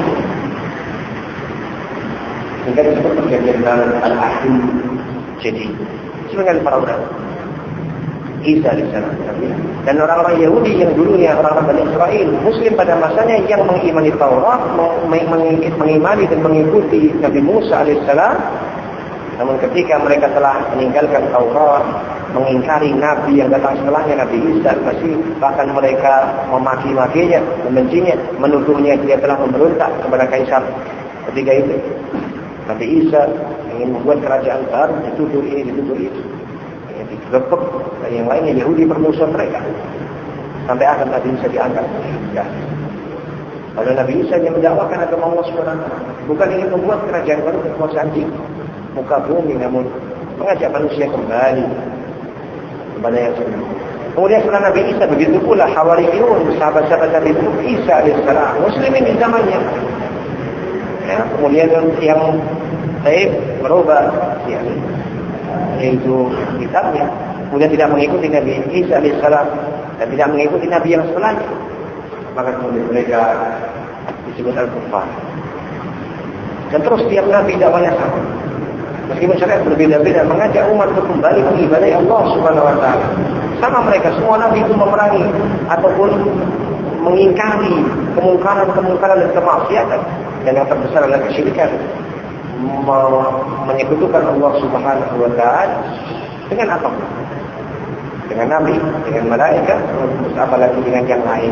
Sehingga disebut perjanjian Al-Ahdul Jadi. Sebenarnya para ulama Isa alaihissalam dan orang-orang Yahudi yang dulunya orang-orang Bani Israel, Muslim pada masanya yang mengimani Taurat, mengimani dan mengikuti Nabi Musa alaihissalam. Namun ketika mereka telah meninggalkan Taurat, mengingkari Nabi yang datang setelahnya, Nabi Isa masih, bahkan mereka memaki-makinya, membencinya, menuduhnya dia telah memberontak kepada Kaisar. Ketika itu Nabi Isa ingin membuat kerajaan baru, dituduh ini, dituduh itu, digerebek, dan yang lainnya Yahudi permusuhan mereka. Sampai akhir Nabi Isa diangkat. Ya. Lalu Nabi Isa yang mendakwakan agama Allah subhanahu wa taala, bukan ingin membuat kerajaan baru kekuasaan di muka bumi, namun mengajak manusia kembali kepada yang benar. Kemudian setelah Nabi Isa, begitu pula Hawariyun, sahabat-sahabat Nabi Isa alaihissalam, muslimin di zamannya. Ya, kemudian yang Taib merubah, ya, yaitu kitabnya, kemudian tidak mengikuti Nabi Isa alaihissalam dan tidak mengikuti Nabi yang setelahnya, maka kemudian mereka disebut al-kuffar. Dan terus setiap Nabi dakwahnya sama, meskipun syariat berbeda-beda, mengajak umat untuk kembali mengibadai Allah subhanahu wa taala. Sama mereka, semua Nabi itu memerangi ataupun mengingkari kemungkaran-kemungkaran dan kemaksiatan. Dan yang terbesar adalah kesyirikan, menyekutukan Allah subhanahu wa ta'ala dengan apa? Dengan Nabi, dengan malaikat, apalagi dengan yang lain.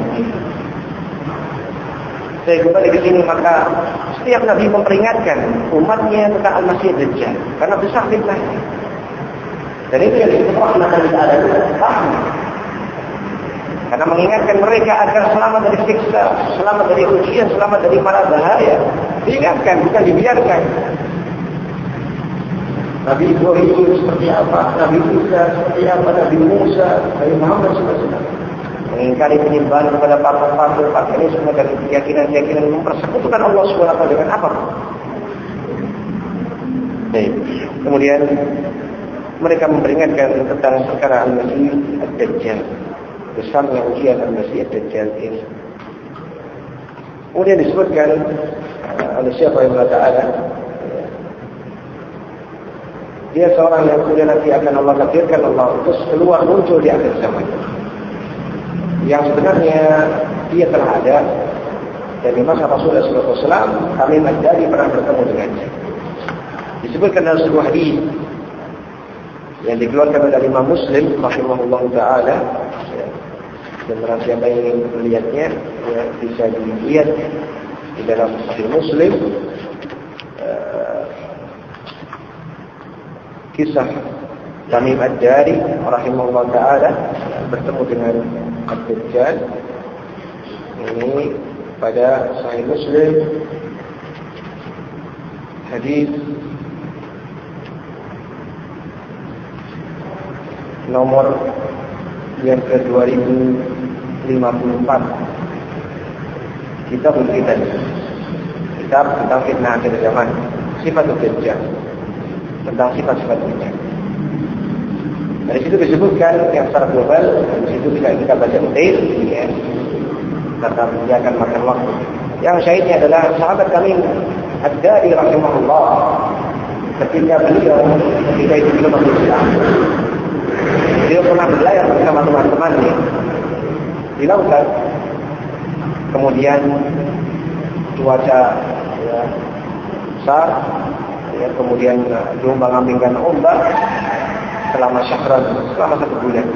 Saya kembali ke sini, maka setiap Nabi memperingatkan umatnya tentang Al-Masih Dajjal, karena besar fitnahnya. Dan itu yang disebut rahmatan lil alamin, rahmat. Karena mengingatkan mereka agar selamat dari siksa, selamat dari ujian, selamat dari mara bahaya. Diingatkan, bukan dibiarkan. Nabi Ibrahim seperti apa, Nabi Isa seperti apa, Nabi Musa, Nabi Muhammad shallallahu alaihi wasallam mengingkari penyembahan kepada patung-patung, paganisme dan keyakinan-keyakinan yang mempersekutukan Allah subhanahu wa taala dengan apa? Baik. Kemudian mereka memperingatkan tentang perkara Al-Masih Ad-Dajjal, besarnya ujian Al-Masih Ad-Dajjal ini. Kemudian disebutkan oleh Syekh Rahimahullah Ta'ala, dia seorang yang kemudian nanti akan Allah takdirkan Allah terus keluar muncul di akhir zaman, yang sebenarnya dia telah ada dan di masa Rasulullah shallallahu alaihi wasallam kami Ad-Dari pernah bertemu dengannya. Disebutkan dalam sebuah hadis yang dikeluarkan oleh Imam Muslim rahimahullah taala, dan barang siapa yang ingin melihatnya ya, bisa dilihat di dalam Sahih Muslim, uh, kisah Tamim Ad-Dari rahimahullah taala bertemu dengan Ad-Dajjal ini pada Sahih Muslim hadis nomor yang ke dua ribu lima puluh empat. Kitab Al-Fitan, kitab tentang fitnah akhir zaman, sifat Dajjal, tentang sifat-sifat Dajjal. Dari situ disebutkan yang secara global, dari situ bisa kita baca detail, ya, tentang dia akan makan waktu. Yang syahidnya adalah sahabat kami Ad-Dari rahimahullah, ketika beliau ketika itu belum masuk Islam, beliau pernah berlayar bersama teman-temannya di lautan. Kemudian cuaca ya, besar, ya, kemudian gelombang ambingkan ombak selama syahran, selama satu bulan.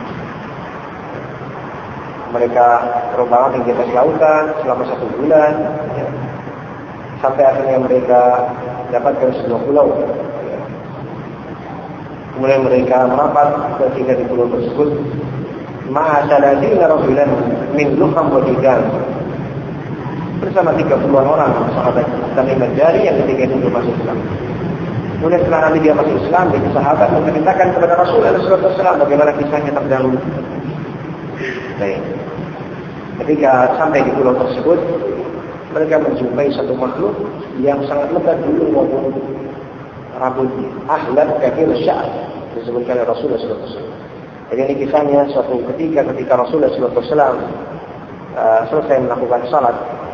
Mereka terombang di atas lautan selama satu bulan, ya, sampai akhirnya mereka dapatkan sebuah pulau. Ya. Kemudian mereka merapat ketika di pulau tersebut, ma'asaladina rajulan min luham wa digan, bersama tiga puluhan orang sahabat Tamim Ad-Dari yang ketika itu belum masuk Islam. Kemudian setelah nanti dia masuk Islam, itu sahabat menceritakan kepada Rasulullah shallallahu alaihi wasallam bagaimana kisahnya terdahulu. Baik. Ketika sampai di pulau tersebut, mereka menjumpai satu makhluk yang sangat lebat bulu maupun rambutnya. Ahlat kafir sya'ar, disebutkan oleh Rasulullah shallallahu alaihi wasallam. Jadi ini kisahnya suatu ketika ketika Rasulullah shallallahu alaihi wasallam uh, selesai melakukan salat.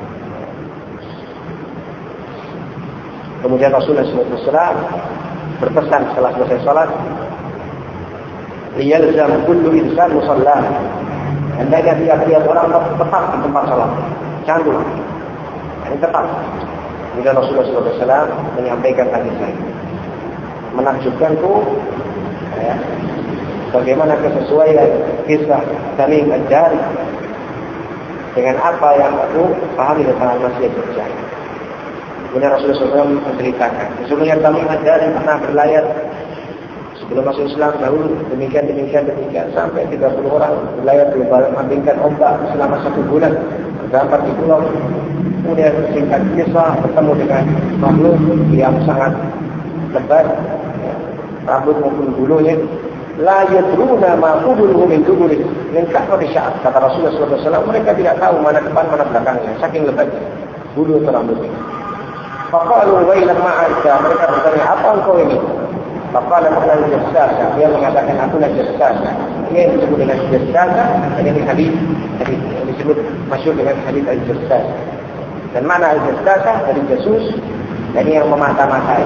Kemudian Rasulullah shallallahu alaihi wasallam berpesan setelah selesai salat, liyalzam kullu insan musallah. Hendaknya tiap-tiap orang tetap di tempat salat. Jangan dulu. Ini tetap. Kemudian Rasulullah shallallahu alaihi wasallam menyampaikan hadisnya. Menakjubkanku, ya, bagaimana kesesuaian kisah Tamim Ad-Dari dengan apa yang aku pahami tentang Al-Masih Ad-Dajjal. Kemudian Rasulullah shallallahu alaihi wasallam menceritakan, sesungguhnya Tamim Ad-Dari pernah berlayar sebelum masuk Islam dahulu, demikian demikian demikian sampai tiga puluh orang berlayar membingkan ombak selama satu bulan terdampar di pulau. Kemudian singkat kisah bertemu dengan makhluk yang sangat lebat, ya, rambut maupun bulunya. La yadruna ma quduluhu min duburi min kahfati sya'ab, kata Rasulullah shallallahu alaihi wasallam, mereka tidak tahu mana depan mana belakangnya, saking lebatnya bulu atau rambutnya. Faqalu wa ila ma'aka, mereka bertanya, apa engkau ini? Faqala qala al-jassasa, dia mengatakan aku adalah jassasa. Ini yang disebut dengan jassasa, dan ini hadis hadis yang disebut masyhur dengan hadis al-jassasa. Dan mana al-jassasa dari jasus, dan ini yang memata-matai,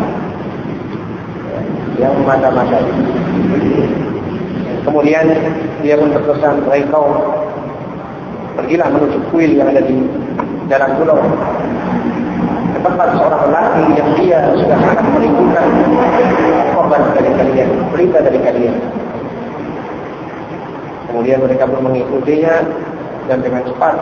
yang memata-matai. Kemudian dia pun berpesan, wahai kaum, pergilah menuju kuil yang ada di dalam pulau, ke tempat seorang lelaki yang dia sudah sangat merindukan korban dari kalian, berita dari kalian. Kemudian mereka pun mengikutinya dan dengan cepat,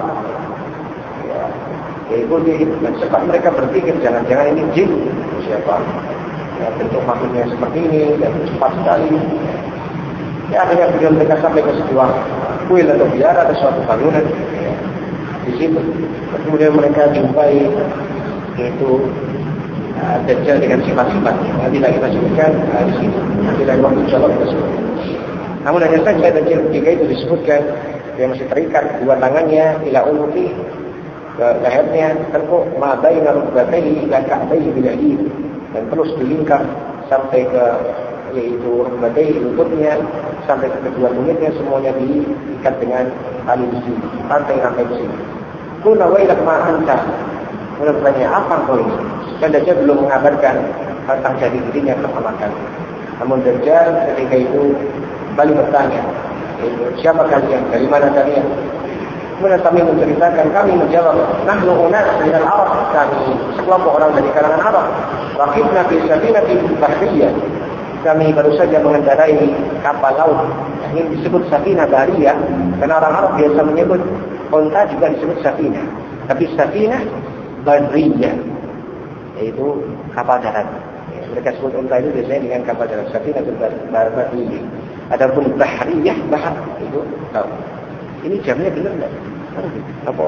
ya, ikuti dan cepat mereka berpikir, jangan-jangan ini jin. Siapa? ya, bentuk makhluknya seperti ini dan cepat sekali. Ya akhirnya beliau mereka sampai ke sebuah kuil atau biara atau suatu bangunan ya, di situ. Kemudian mereka jumpai yaitu uh, Dajjal dengan sifat-sifatnya. Nah, tidak kita sebutkan uh, di situ. Tidak waktu jawab kita sebutkan. Namun hanya saja Dajjal ketiga itu disebutkan dia masih terikat dua tangannya ila unuki ke lehernya terkuk ma baina rukbatayhi ila ka'bayhi bil hadid dan terus dilingkar sampai ke yaitu rukbatayhi lututnya sampai ke kedua tumitnya semuanya diikat dengan tali besi rantai rantai besi. Kuna wa ila ma anta. Kemudian bertanya apa kau ini? Dan Dajjal belum mengabarkan tentang jadi dirinya pertama kali. Namun Dajjal ketika itu kembali bertanya, siapa kalian? Dari mana kalian? Kemudian kami menceritakan, kami menjawab, nahnu unas minal Arab, kami sekelompok orang dari kalangan Arab. Raqibna fi safinati bahriyah. Kami baru saja mengendarai kapal laut. Ini disebut safinah bahriyah karena orang Arab biasa menyebut unta juga disebut safinah. Tapi safinah bahriyah yaitu kapal darat. Mereka sebut unta itu biasanya dengan kapal darat. Safinah bahriyah. Adapun bahriyah bahar itu tahu. Ini jamnya benar enggak? Apa?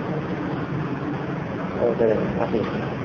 Oh, sudah mati.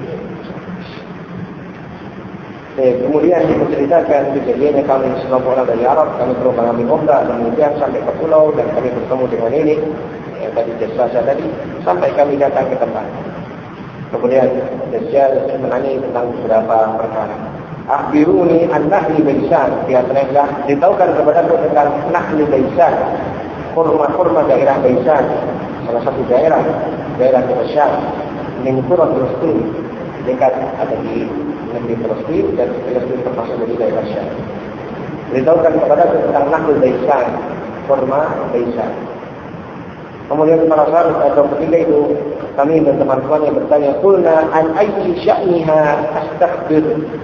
Eh, kemudian menceritakan kejadiannya kami sekelompok orang dari Arab, kami berusaha mengambil umrah, kemudian sampai ke pulau dan kami bertemu dengan ini yang tadi jasa tadi sampai kami datang ke tempat. Kemudian Dajjal menanya tentang beberapa perkara. Akhbiruni an-nahli baisan, dia telah ditahukan kepadaku tentang nahli baisan, kurma-kurma daerah baisan, salah satu daerah daerah Syam, Ningkura Palestin, dekat ada di negeri Palestin dan Palestin termasuk dari daerah Syam. Ditahukan kepadaku tentang nahli baisan, kurma baisan. Kemudian para sahabat atau ketiga itu kami dan teman-teman yang bertanya, "Qulna an ayyi sya'niha astaghfir?"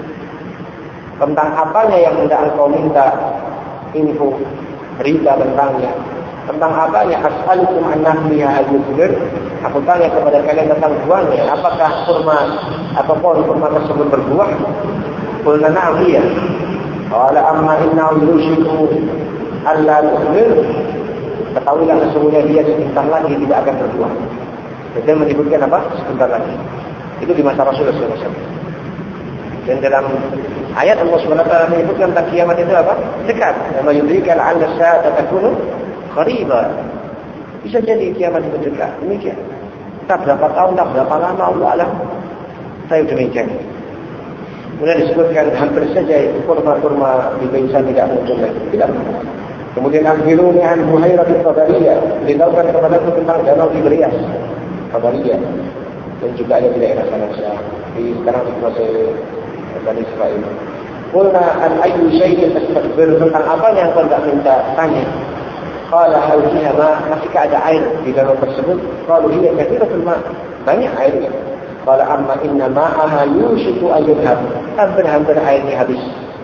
Tentang apanya yang hendak engkau minta info berita tentangnya, tentang apanya as'alukum an nahliha al-yusbir, aku tanya kepada kalian tentang buahnya, apakah kurma atau pohon kurma tersebut berbuah? Qulna na'am iya. Qala amma innahu yushiku alla tusbir, ketahuilah sesungguhnya dia sebentar lagi tidak akan berbuah. Jadi menyebutkan apa? Sebentar lagi. Itu di masa Rasulullah shallallahu alaihi wasallam. Dan dalam ayat Allah subhanahu wa taala menyebutkan tentang kiamat itu apa? Dekat. Wa yudrikal 'ala as-sa'ati takunu qariba. Bisa jadi kiamat itu dekat. Demikian. Tak berapa tahun, tak berapa lama, Allah alam. Saya demikian. Kemudian disebutkan hampir saja itu kurma-kurma di Baisan tidak muncul lagi. Tidak. Kemudian akhiruni an Buhairah al-Qadariyah, ditahukan kepadaku tentang danau Tiberia, Qadariyah, dan juga ada di daerah sana di sekarang dikuasai Bani Israel. Qulna an ayyu syai'in tastakbir, tentang apa yang kau tak minta tanya? Qala hal fiha ma, masih ada air di danau tersebut? Qalu hiya kathiratul ma, banyak airnya. Qala amma inna ma'aha yushiku ayyudhab, hampir-hampir airnya habis.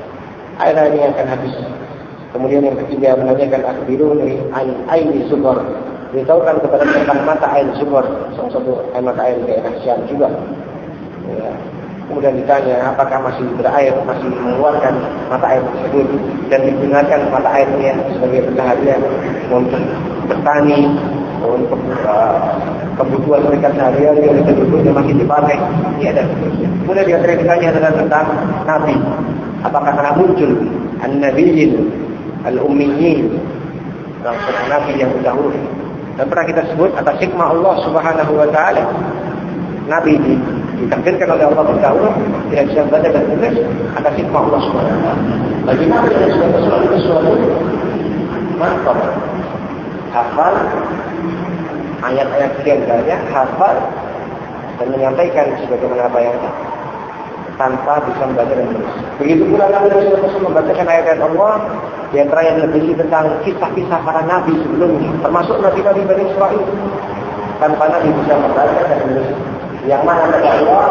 Airnya akan habis. Kemudian yang ketiga menanyakan akhbiruni an aini zubar, ditahukan kepada tentang mata air zubar, salah satu mata air daerah Syam juga. Ya. Kemudian ditanya apakah masih berair, masih mengeluarkan mata air tersebut dan digunakan mata airnya sebagai pencaharian untuk bertani, untuk uh, kebutuhan mereka sehari-hari yang penduduknya masih dipakai. Ini ada. Kemudian dia ditanya adalah tentang Nabi, apakah akan muncul an-nabiyyin al-ummiyin, orang nabi yang terdahulu. Dan pernah kita sebut atas hikmah Allah Subhanahu wa taala, nabi ditakdirkan oleh Allah terdahulu tidak bisa membaca dan menulis atas hikmah Allah Subhanahu wa taala. Bagi nabi yang sudah bersuatu sesuatu mantap, hafal ayat-ayat sekian banyak, hafal dan menyampaikan sebagaimana apa yang tanpa bisa membaca dan menulis. Begitu pula Nabi Rasulullah membacakan ayat-ayat Allah, di antara yang lebih tentang kisah-kisah para nabi sebelumnya, termasuk nabi-nabi Bani Israel, tanpa Nabi bisa membaca dan menulis. Yang mana kata Allah,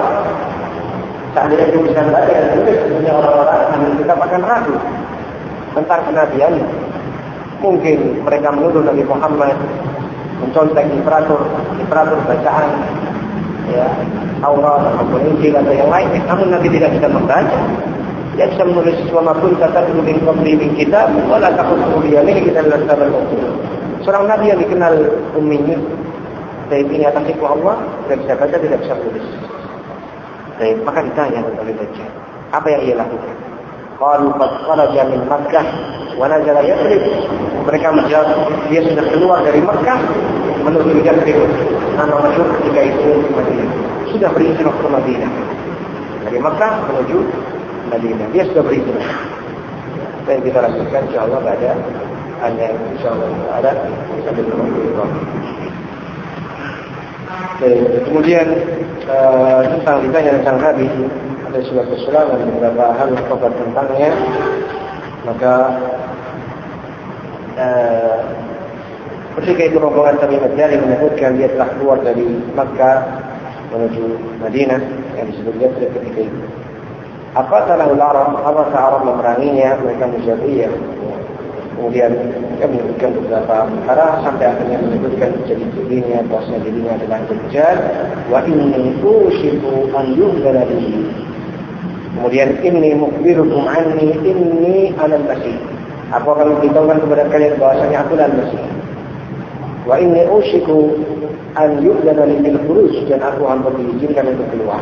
saat dia itu bisa membaca dan menulis, sebenarnya orang-orang akan kita akan ragu tentang kenabiannya. Mungkin mereka menuduh Nabi Muhammad mencontek imperator, imperator bacaan, ya, Taurat ataupun Injil atau yang lain, namun Nabi tidak bisa membaca. Dia bisa menulis selama pun kata min qabli min kitab wala taqutu bi yamini kita dalam tabal maktub. Seorang nabi yang dikenal umminya, tapi ini atas hikmah Allah, tidak bisa baca, tidak bisa tulis. Baik, maka ditanya tentang baca. Apa yang ia lakukan? Qalu qad kharaja min Makkah wa nazala Yathrib. Mereka menjawab, dia sudah keluar dari Makkah menuju Yathrib. Nama masyhur ketika itu Madinah. Sudah berhijrah ke Madinah. Dari Makkah menuju Madinah. Dia sudah berhijrah. Dan kita lanjutkan insyaallah pada hanya insyaallah ada sampai berikutnya. Kemudian uh, tentang ditanya tentang Nabi ada suatu surah dan beberapa hal kabar tentangnya, maka uh, ketika itu rombongan Tamim Ad-Dari menyebutkan dia telah keluar dari Makkah menuju Madinah yang disebut Yathrib ketika itu. Apa tanah Arab? Apakah Arab memeranginya? Mereka menjawab iya. Kemudian dia menyebutkan beberapa perkara sampai akhirnya menyebutkan jadi dirinya, bahwasanya dirinya adalah Dajjal. Wa inni ushiku an yuhdala bihi. Kemudian inni mukhbirukum anni inni anal masih. Aku akan memberitahukan kepada kalian bahwasanya aku adalah Masih. Wa inni ushiku an yuhdala bil khuruj, dan aku hampir diizinkan untuk keluar.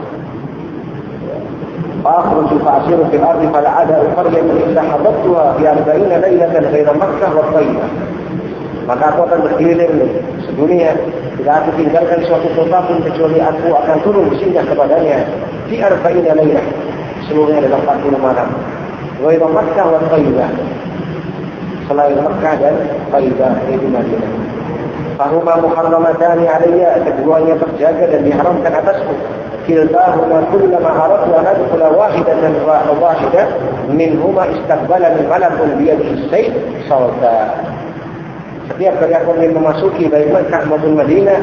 فأخرج فأسير في الأرض فلا أدع قرية إلا حضرتها في أربعين ليلة غير مكة والطيبة. Maka aku akan berkeliling sedunia, tidak aku tinggalkan suatu kota pun kecuali aku akan turun bersinggah kepadanya di arba'ina lailah, seluruhnya dalam empat puluh malam. Ghair Makkah wa Thayyibah, selain Makkah dan Thayyibah yaitu Madinah. Fahuma muharramatani alayya, keduanya terjaga dan diharamkan atasku. Kiltahuma kullama aradtu an adkhula wahidatan wa wahidah minhuma istaqbalani malakun biyadihi sayf sawta. Setiap kali aku ingin memasuki baik Makkah maupun Madinah,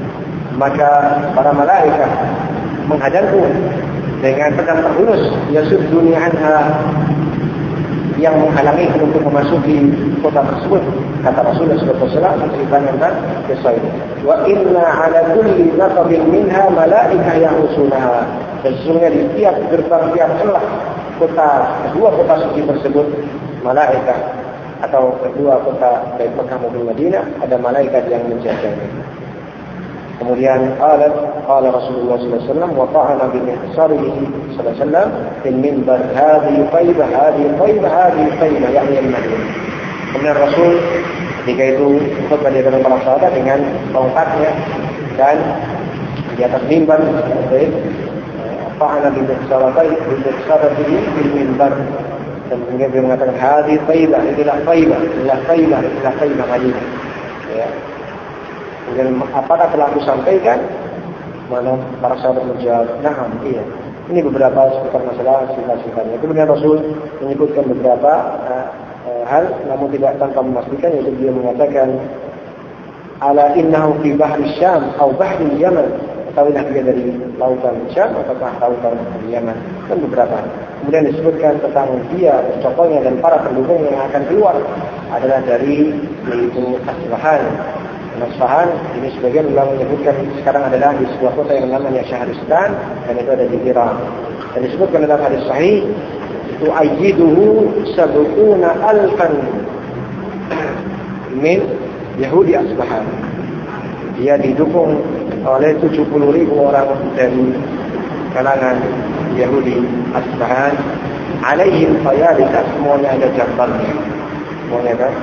maka para malaikat menghadangku dengan pedang terhunus yasudduni anha, yang menghalangi untuk memasuki kota tersebut. Kata Rasulullah sallallahu alaihi wasallam menceritakan tentang kisah ini. Wa inna ala kulli naqabin minha malaikah yahusunaha. Dan sesungguhnya di tiap gerbang, tiap celah kota, kedua kota suci tersebut, malaikat atau kedua kota baik Makkah maupun Madinah, ada malaikat yang menjaganya. Kemudian alat qala Rasulullah sallallahu alaihi wasallam wa ta'ana bi ihsarihi sallallahu alaihi wasallam fil minbar hadhihi tayyibah hadhihi tayyibah hadhihi tayyibah yakni al-Madinah. Kemudian Rasul ketika itu khutbah di hadapan para sahabat dengan tongkatnya dan di atas mimbar, baik ta'ana bi ihsarihi bi ihsarihi fil minbar, dan kemudian dia mengatakan hadhihi tayyibah, inilah tayyibah, inilah tayyibah, inilah tayyibah Madinah. Ya. Dan apakah telah aku sampaikan? Mana para sahabat menjawab, na'am, iya. Ini beberapa seputar masalah sifat-sifatnya. Kemudian Rasul menyebutkan beberapa uh, uh, hal, namun tidak tanpa memastikan, yaitu dia mengatakan, ala innahu fi bahri Syam atau bahri Yaman. Ketahuilah dia dari lautan Syam ataukah lautan Yaman, dan beberapa. Kemudian disebutkan tentang dia, tokohnya dan para pendukung yang akan keluar adalah dari yaitu Asbahan. Asbahan ini sebagian ulama menyebutkan sekarang adalah di sebuah kota yang namanya Syahristan, dan itu ada di Iran. Dan disebutkan dalam hadis sahih itu ayyiduhu sab'una alfan min Yahudi Asbahan. Dia didukung oleh tujuh puluh ribu orang dari kalangan Yahudi Asbahan. Alaihim fayalika, semuanya ada jambalnya, semuanya kan.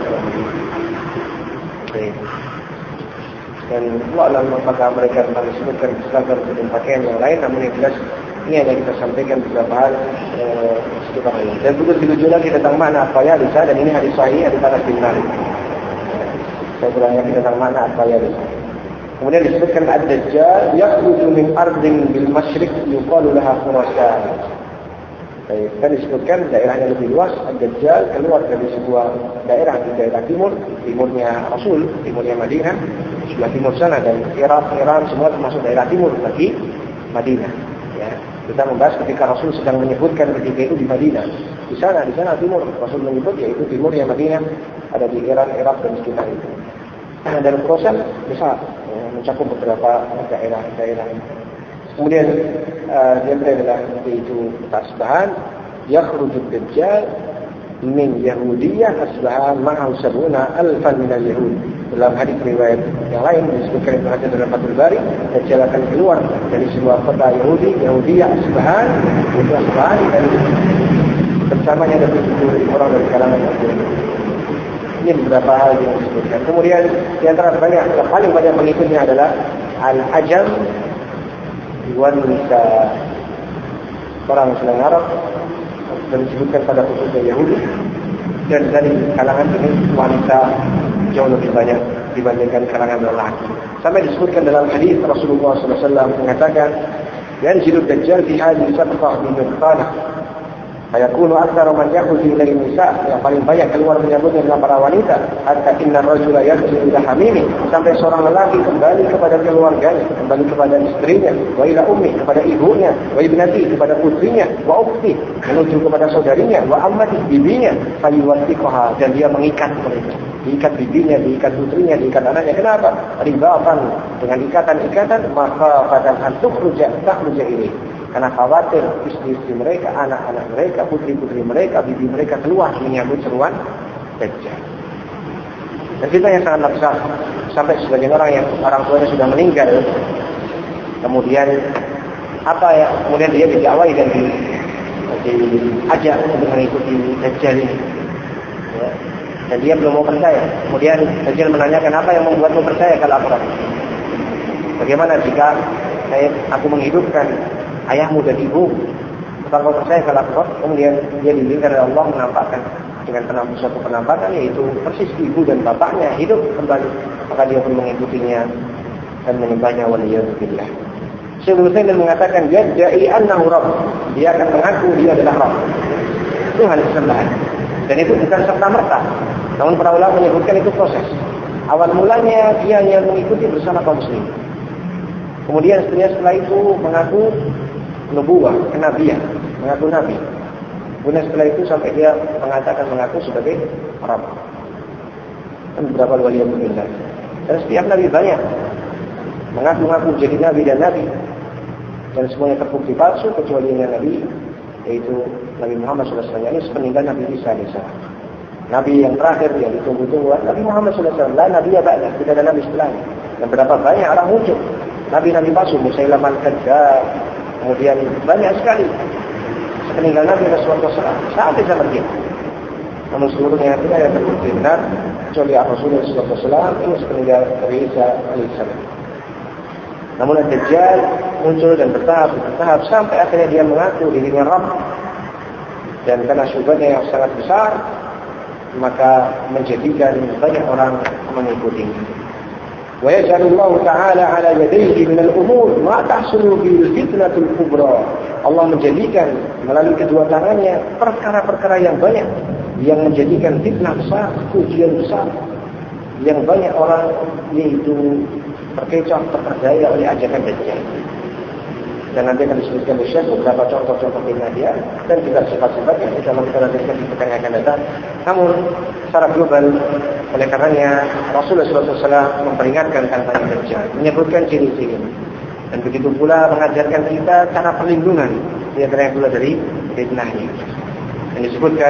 Baik. Dan Allah apakah mereka memang disebutkan seragam dan pakaian yang lain, namun yang jelas ini hanya kita sampaikan beberapa hal eh, sekitar ini. Dan begitu tujuh lagi tentang makna apa ya Lisa, dan ini hadis sahih hadis Anas bin Malik. Saya ulangi lagi tentang makna apa ya Lisa. Kemudian disebutkan ad-Dajjal yakhruju min ardin bil masyriq yuqalu laha Khurasan. Baik, dan disebutkan daerahnya lebih luas. Ad-Dajjal keluar dari sebuah daerah di daerah timur, timurnya Rasul, timurnya Madinah, sebelah timur sana, dan Irak, Iran semua termasuk daerah timur bagi Madinah. Ya, kita membahas ketika Rasul sedang menyebutkan ketika itu di Madinah. Di sana, di sana timur Rasul menyebut, yaitu timurnya Madinah, ada di Iran, Irak dan sekitar itu. Nah, dan Khurasan besar, ya, mencakup beberapa daerah-daerah. Kemudian uh, dia adalah yaitu Asbahan, yakhruju ad-dajjal min Yahudiyah Asbahan ma'ahu sab'una alfan minal Yahud. Dalam hadis riwayat yang lain disebutkan itu hadis dalam Fathul Bari, Dajjal akan keluar dari sebuah kota Yahudi, Yahudiyah Asbahan, itu Asbahan, dan bersamanya ada tujuh puluh orang dari kalangan Yahudi. Ini beberapa hal yang disebutkan. Kemudian di antara banyak yang paling banyak pengikutnya adalah Al-Ajam wan Nisa, orang selain Arab, dan disebutkan pada khususnya Yahudi, dan dari kalangan ini wanita jauh lebih banyak dibandingkan kalangan lelaki. Sampai disebutkan dalam hadis Rasulullah sallallahu alaihi wasallam mengatakan, yanzilu dajjal fi hadhihi sabqah min al-tanah fayakunu aktsara man yakhruju ila nisa, yang paling banyak keluar menyambutnya adalah para wanita, hatta inna rajula yarji'u ila hamimi, sampai seorang lelaki kembali kepada keluarganya, kembali kepada istrinya, wa ila ummi, kepada ibunya, wa ibnati, kepada putrinya, wa ukhti, menuju kepada saudarinya, wa ammati, bibinya, fayuwattiqaha, dan dia mengikat mereka, diikat bibinya, diikat putrinya, diikat anaknya. Kenapa? Ribatan, dengan ikatan-ikatan, maka pada hantuk rujak tak rujak ini, karena khawatir istri-istri mereka, anak-anak mereka, putri-putri mereka, bibi mereka keluar menyambut seruan Dajjal. Dan kita yang sangat besar, sampai sebagian orang yang orang tuanya sudah meninggal, kemudian apa ya, kemudian dia didakwai dan di, diajak untuk mengikuti Dajjal ini, ya. Dan dia belum mau percaya. Kemudian Dajjal menanyakan, apa yang membuatmu percaya kalau aku ragu? Bagaimana jika saya, aku menghidupkan ayahmu dan ibu, kalau kau percaya kalau aku? Kemudian dia diizinkan oleh Allah menampakkan dengan penamp- suatu penampakan, yaitu persis ibu dan bapaknya hidup kembali. Maka dia pun mengikutinya dan menyembahnya, waliyadzubillah. Syekh Utsaimin mengatakan, yadda'i annahu rabb, dia akan mengaku dia adalah Rabb, Tuhan sembahan. Dan itu bukan serta-merta, namun para ulama menyebutkan itu proses. Awal mulanya dia hanya mengikuti bersama kaum muslimin. Kemudian setelah, setelah itu mengaku nubuwah, kenabian, mengaku nabi. Kemudian setelah itu sampai dia mengatakan mengaku sebagai Rabb. Dan beberapa waliyadzubillah. Dan setiap nabi banyak mengaku-ngaku jadi nabi dan nabi. Dan semuanya terbukti palsu kecuali yang nabi, yaitu Nabi Muhammad shallallahu alaihi wasallam. Ini sepeninggal Nabi Isa alaihissalam. Nabi yang terakhir yang ditunggu-tunggu Nabi Muhammad shallallahu alaihi wasallam. La nabi ya ba'da, tidak ada nabi setelahnya. Dan berapa banyak orang muncul nabi-nabi palsu, Musailamah al-Kadzdzab, kemudian banyak sekali sepeninggal Nabi Rasulullah shallallahu alaihi wasallam sampai zaman kita. Namun seluruhnya tidak ada terbukti benar kecuali Rasulullah shallallahu alaihi wasallam ini sepeninggal Nabi Isa alaihissalam. Namun Dajjal muncul dan bertahap bertahap sampai akhirnya dia mengaku dirinya Rabb, dan karena syubhatnya yang sangat besar maka menjadikan banyak orang mengikutinya. Wa yaj'alullahu ta'ala 'ala yadayhi min al-umur ma tahsulu bil fitnatul kubra. Allah menjadikan melalui kedua tangannya perkara-perkara yang banyak yang menjadikan fitnah besar, ujian besar, yang banyak orang yaitu terkecoh, terperdaya oleh ajakan Dajjal. Dan nanti akan disebutkan oleh Syekh beberapa contoh-contoh fitnah dia dan juga sifat-sifatnya insya Allah kita lanjutkan di petang yang akan datang. Namun secara global, oleh karenanya Rasulullah shallallahu alaihi wasallam memperingatkan tentang Dajjal, menyebutkan ciri-ciri, dan begitu pula mengajarkan kita cara perlindungan di antara yang pula dari fitnahnya. Dan disebutkan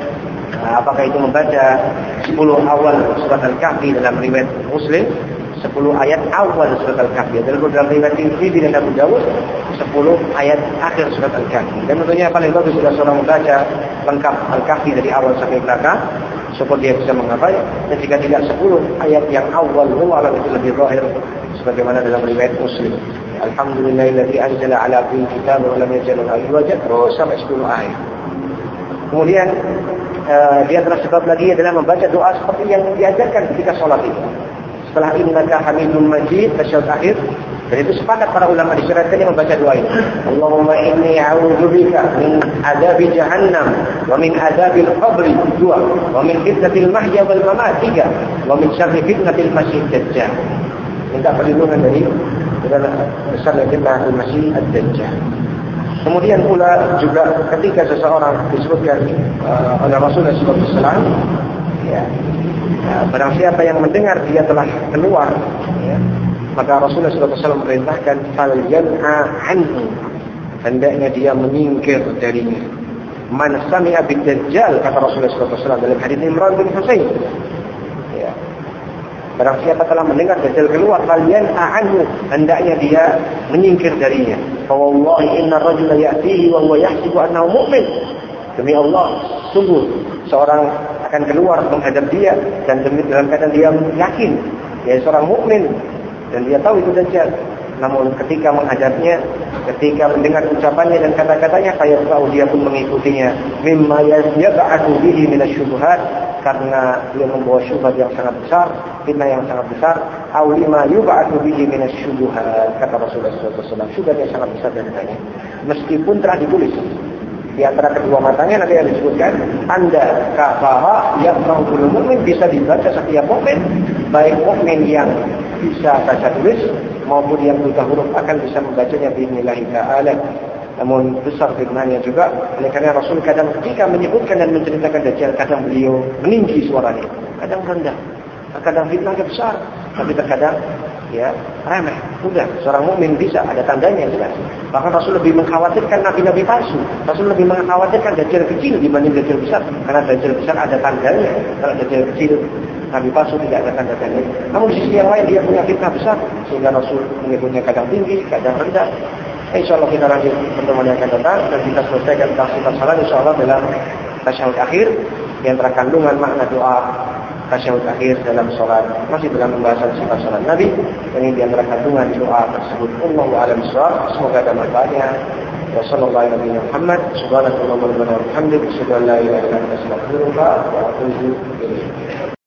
apakah itu membaca sepuluh awal surat Al-Kahfi dalam riwayat Muslim, sepuluh ayat awal surat Al-Kahfi, dan dalam riwayat Tirmidzi dan Abu Dawud sepuluh ayat akhir surat Al-Kahfi. Dan tentunya paling bagus jika seorang membaca lengkap Al-Kahfi dari awal sampai belakang, supaya dia bisa menghafal. Dan jika tidak, sepuluh ayat yang awal awal itu lebih zahir sebagaimana dalam riwayat Muslim. Alhamdulillahilladzi anzala 'ala 'abdihi kitaba wa lam yaj'al lahu 'iwaja, terus sampai sepuluh ayat. Kemudian uh, di antara sebab lagi adalah membaca doa seperti yang diajarkan ketika sholat itu. Setelah innaka hamidun majid, tasyahud akhir, dan itu sepakat para ulama disyaratkan yang membaca doa ini. Allahumma inni a'udzubika min adzabi jahannam wa min adzabil qabri, dua, wa min fitnatil mahya wal mamat, tiga, wa min syarri fitnatil masiihid dajjal. Minta perlindungan dari besar fitnah al-masih ad-dajjal. Kemudian pula juga ketika seseorang disebutkan uh, oleh Rasulullah shallallahu alaihi wasallam, ya, ya, barang siapa yang mendengar dia telah keluar, ya, maka Rasulullah shallallahu alaihi wasallam memerintahkan fal yan'a anhu, hendaknya dia menyingkir darinya, Man sami'a bid-dajjal, kata Rasulullah sallallahu alaihi wasallam dalam hadis Imran bin Husain. Ya. Barang siapa telah mendengar Dajjal keluar, kalian a'anhu, hendaknya dia menyingkir darinya. Fa wallahi inna ar-rajula ya'tihi wa huwa yahsibu annahu mu'min. Demi Allah, sungguh seorang akan keluar menghadap dia dan dalam keadaan dia yakin dia seorang mukmin dan dia tahu itu Dajjal. Namun ketika menghadapnya, ketika mendengar ucapannya dan kata-katanya, saya tahu dia pun mengikutinya. Mimma yab'atu bihi minasyubuhat, karena dia membawa syubhat yang sangat besar, fitnah yang sangat besar. Aw lima yub'atu bihi minasyubuhat, kata Rasulullah sallallahu alaihi wasallam, syubhat yang sangat besar darinya. Meskipun telah ditulis di antara kedua matanya nanti yang disebutkan, Anda kafara yang ma'ul mu'min, bisa dibaca setiap mukmin, baik mukmin yang bisa baca tulis maupun yang buta huruf akan bisa membacanya bi'idznillah ta'ala. Namun besar firman-Nya juga. Oleh karena Rasul kadang ketika menyebutkan dan menceritakan Dajjal, kadang beliau meninggi suaranya, kadang rendah, kadang fitnahnya besar, tapi terkadang ya remeh. Sudah, seorang mukmin bisa, ada tandanya jelas. Bahkan Rasul lebih mengkhawatirkan nabi-nabi palsu. Rasul lebih mengkhawatirkan Dajjal kecil dibanding Dajjal besar, karena Dajjal besar ada tandanya. Kalau Dajjal kecil, nabi palsu tidak ada tanda-tandanya. Namun di sisi yang lain dia punya fitnah besar, sehingga Rasul menyebutnya kadang tinggi, kadang rendah. Insyaallah kita lanjut pertemuan yang akan datang dan kita selesaikan tafsir salat insyaallah dalam tasyahud akhir yang terkandungan makna doa tasyahud akhir dalam salat, masih dalam pembahasan sifat salat Nabi. Ini di antara kandungan doa tersebut. Allahu a'lam bishawab. Semoga ada manfaatnya. Wa sallallahu alaihi Muhammad subhanallahi wa bihamdihi, asyhadu an la ilaha illa anta, astaghfiruka wa atubu ilaik.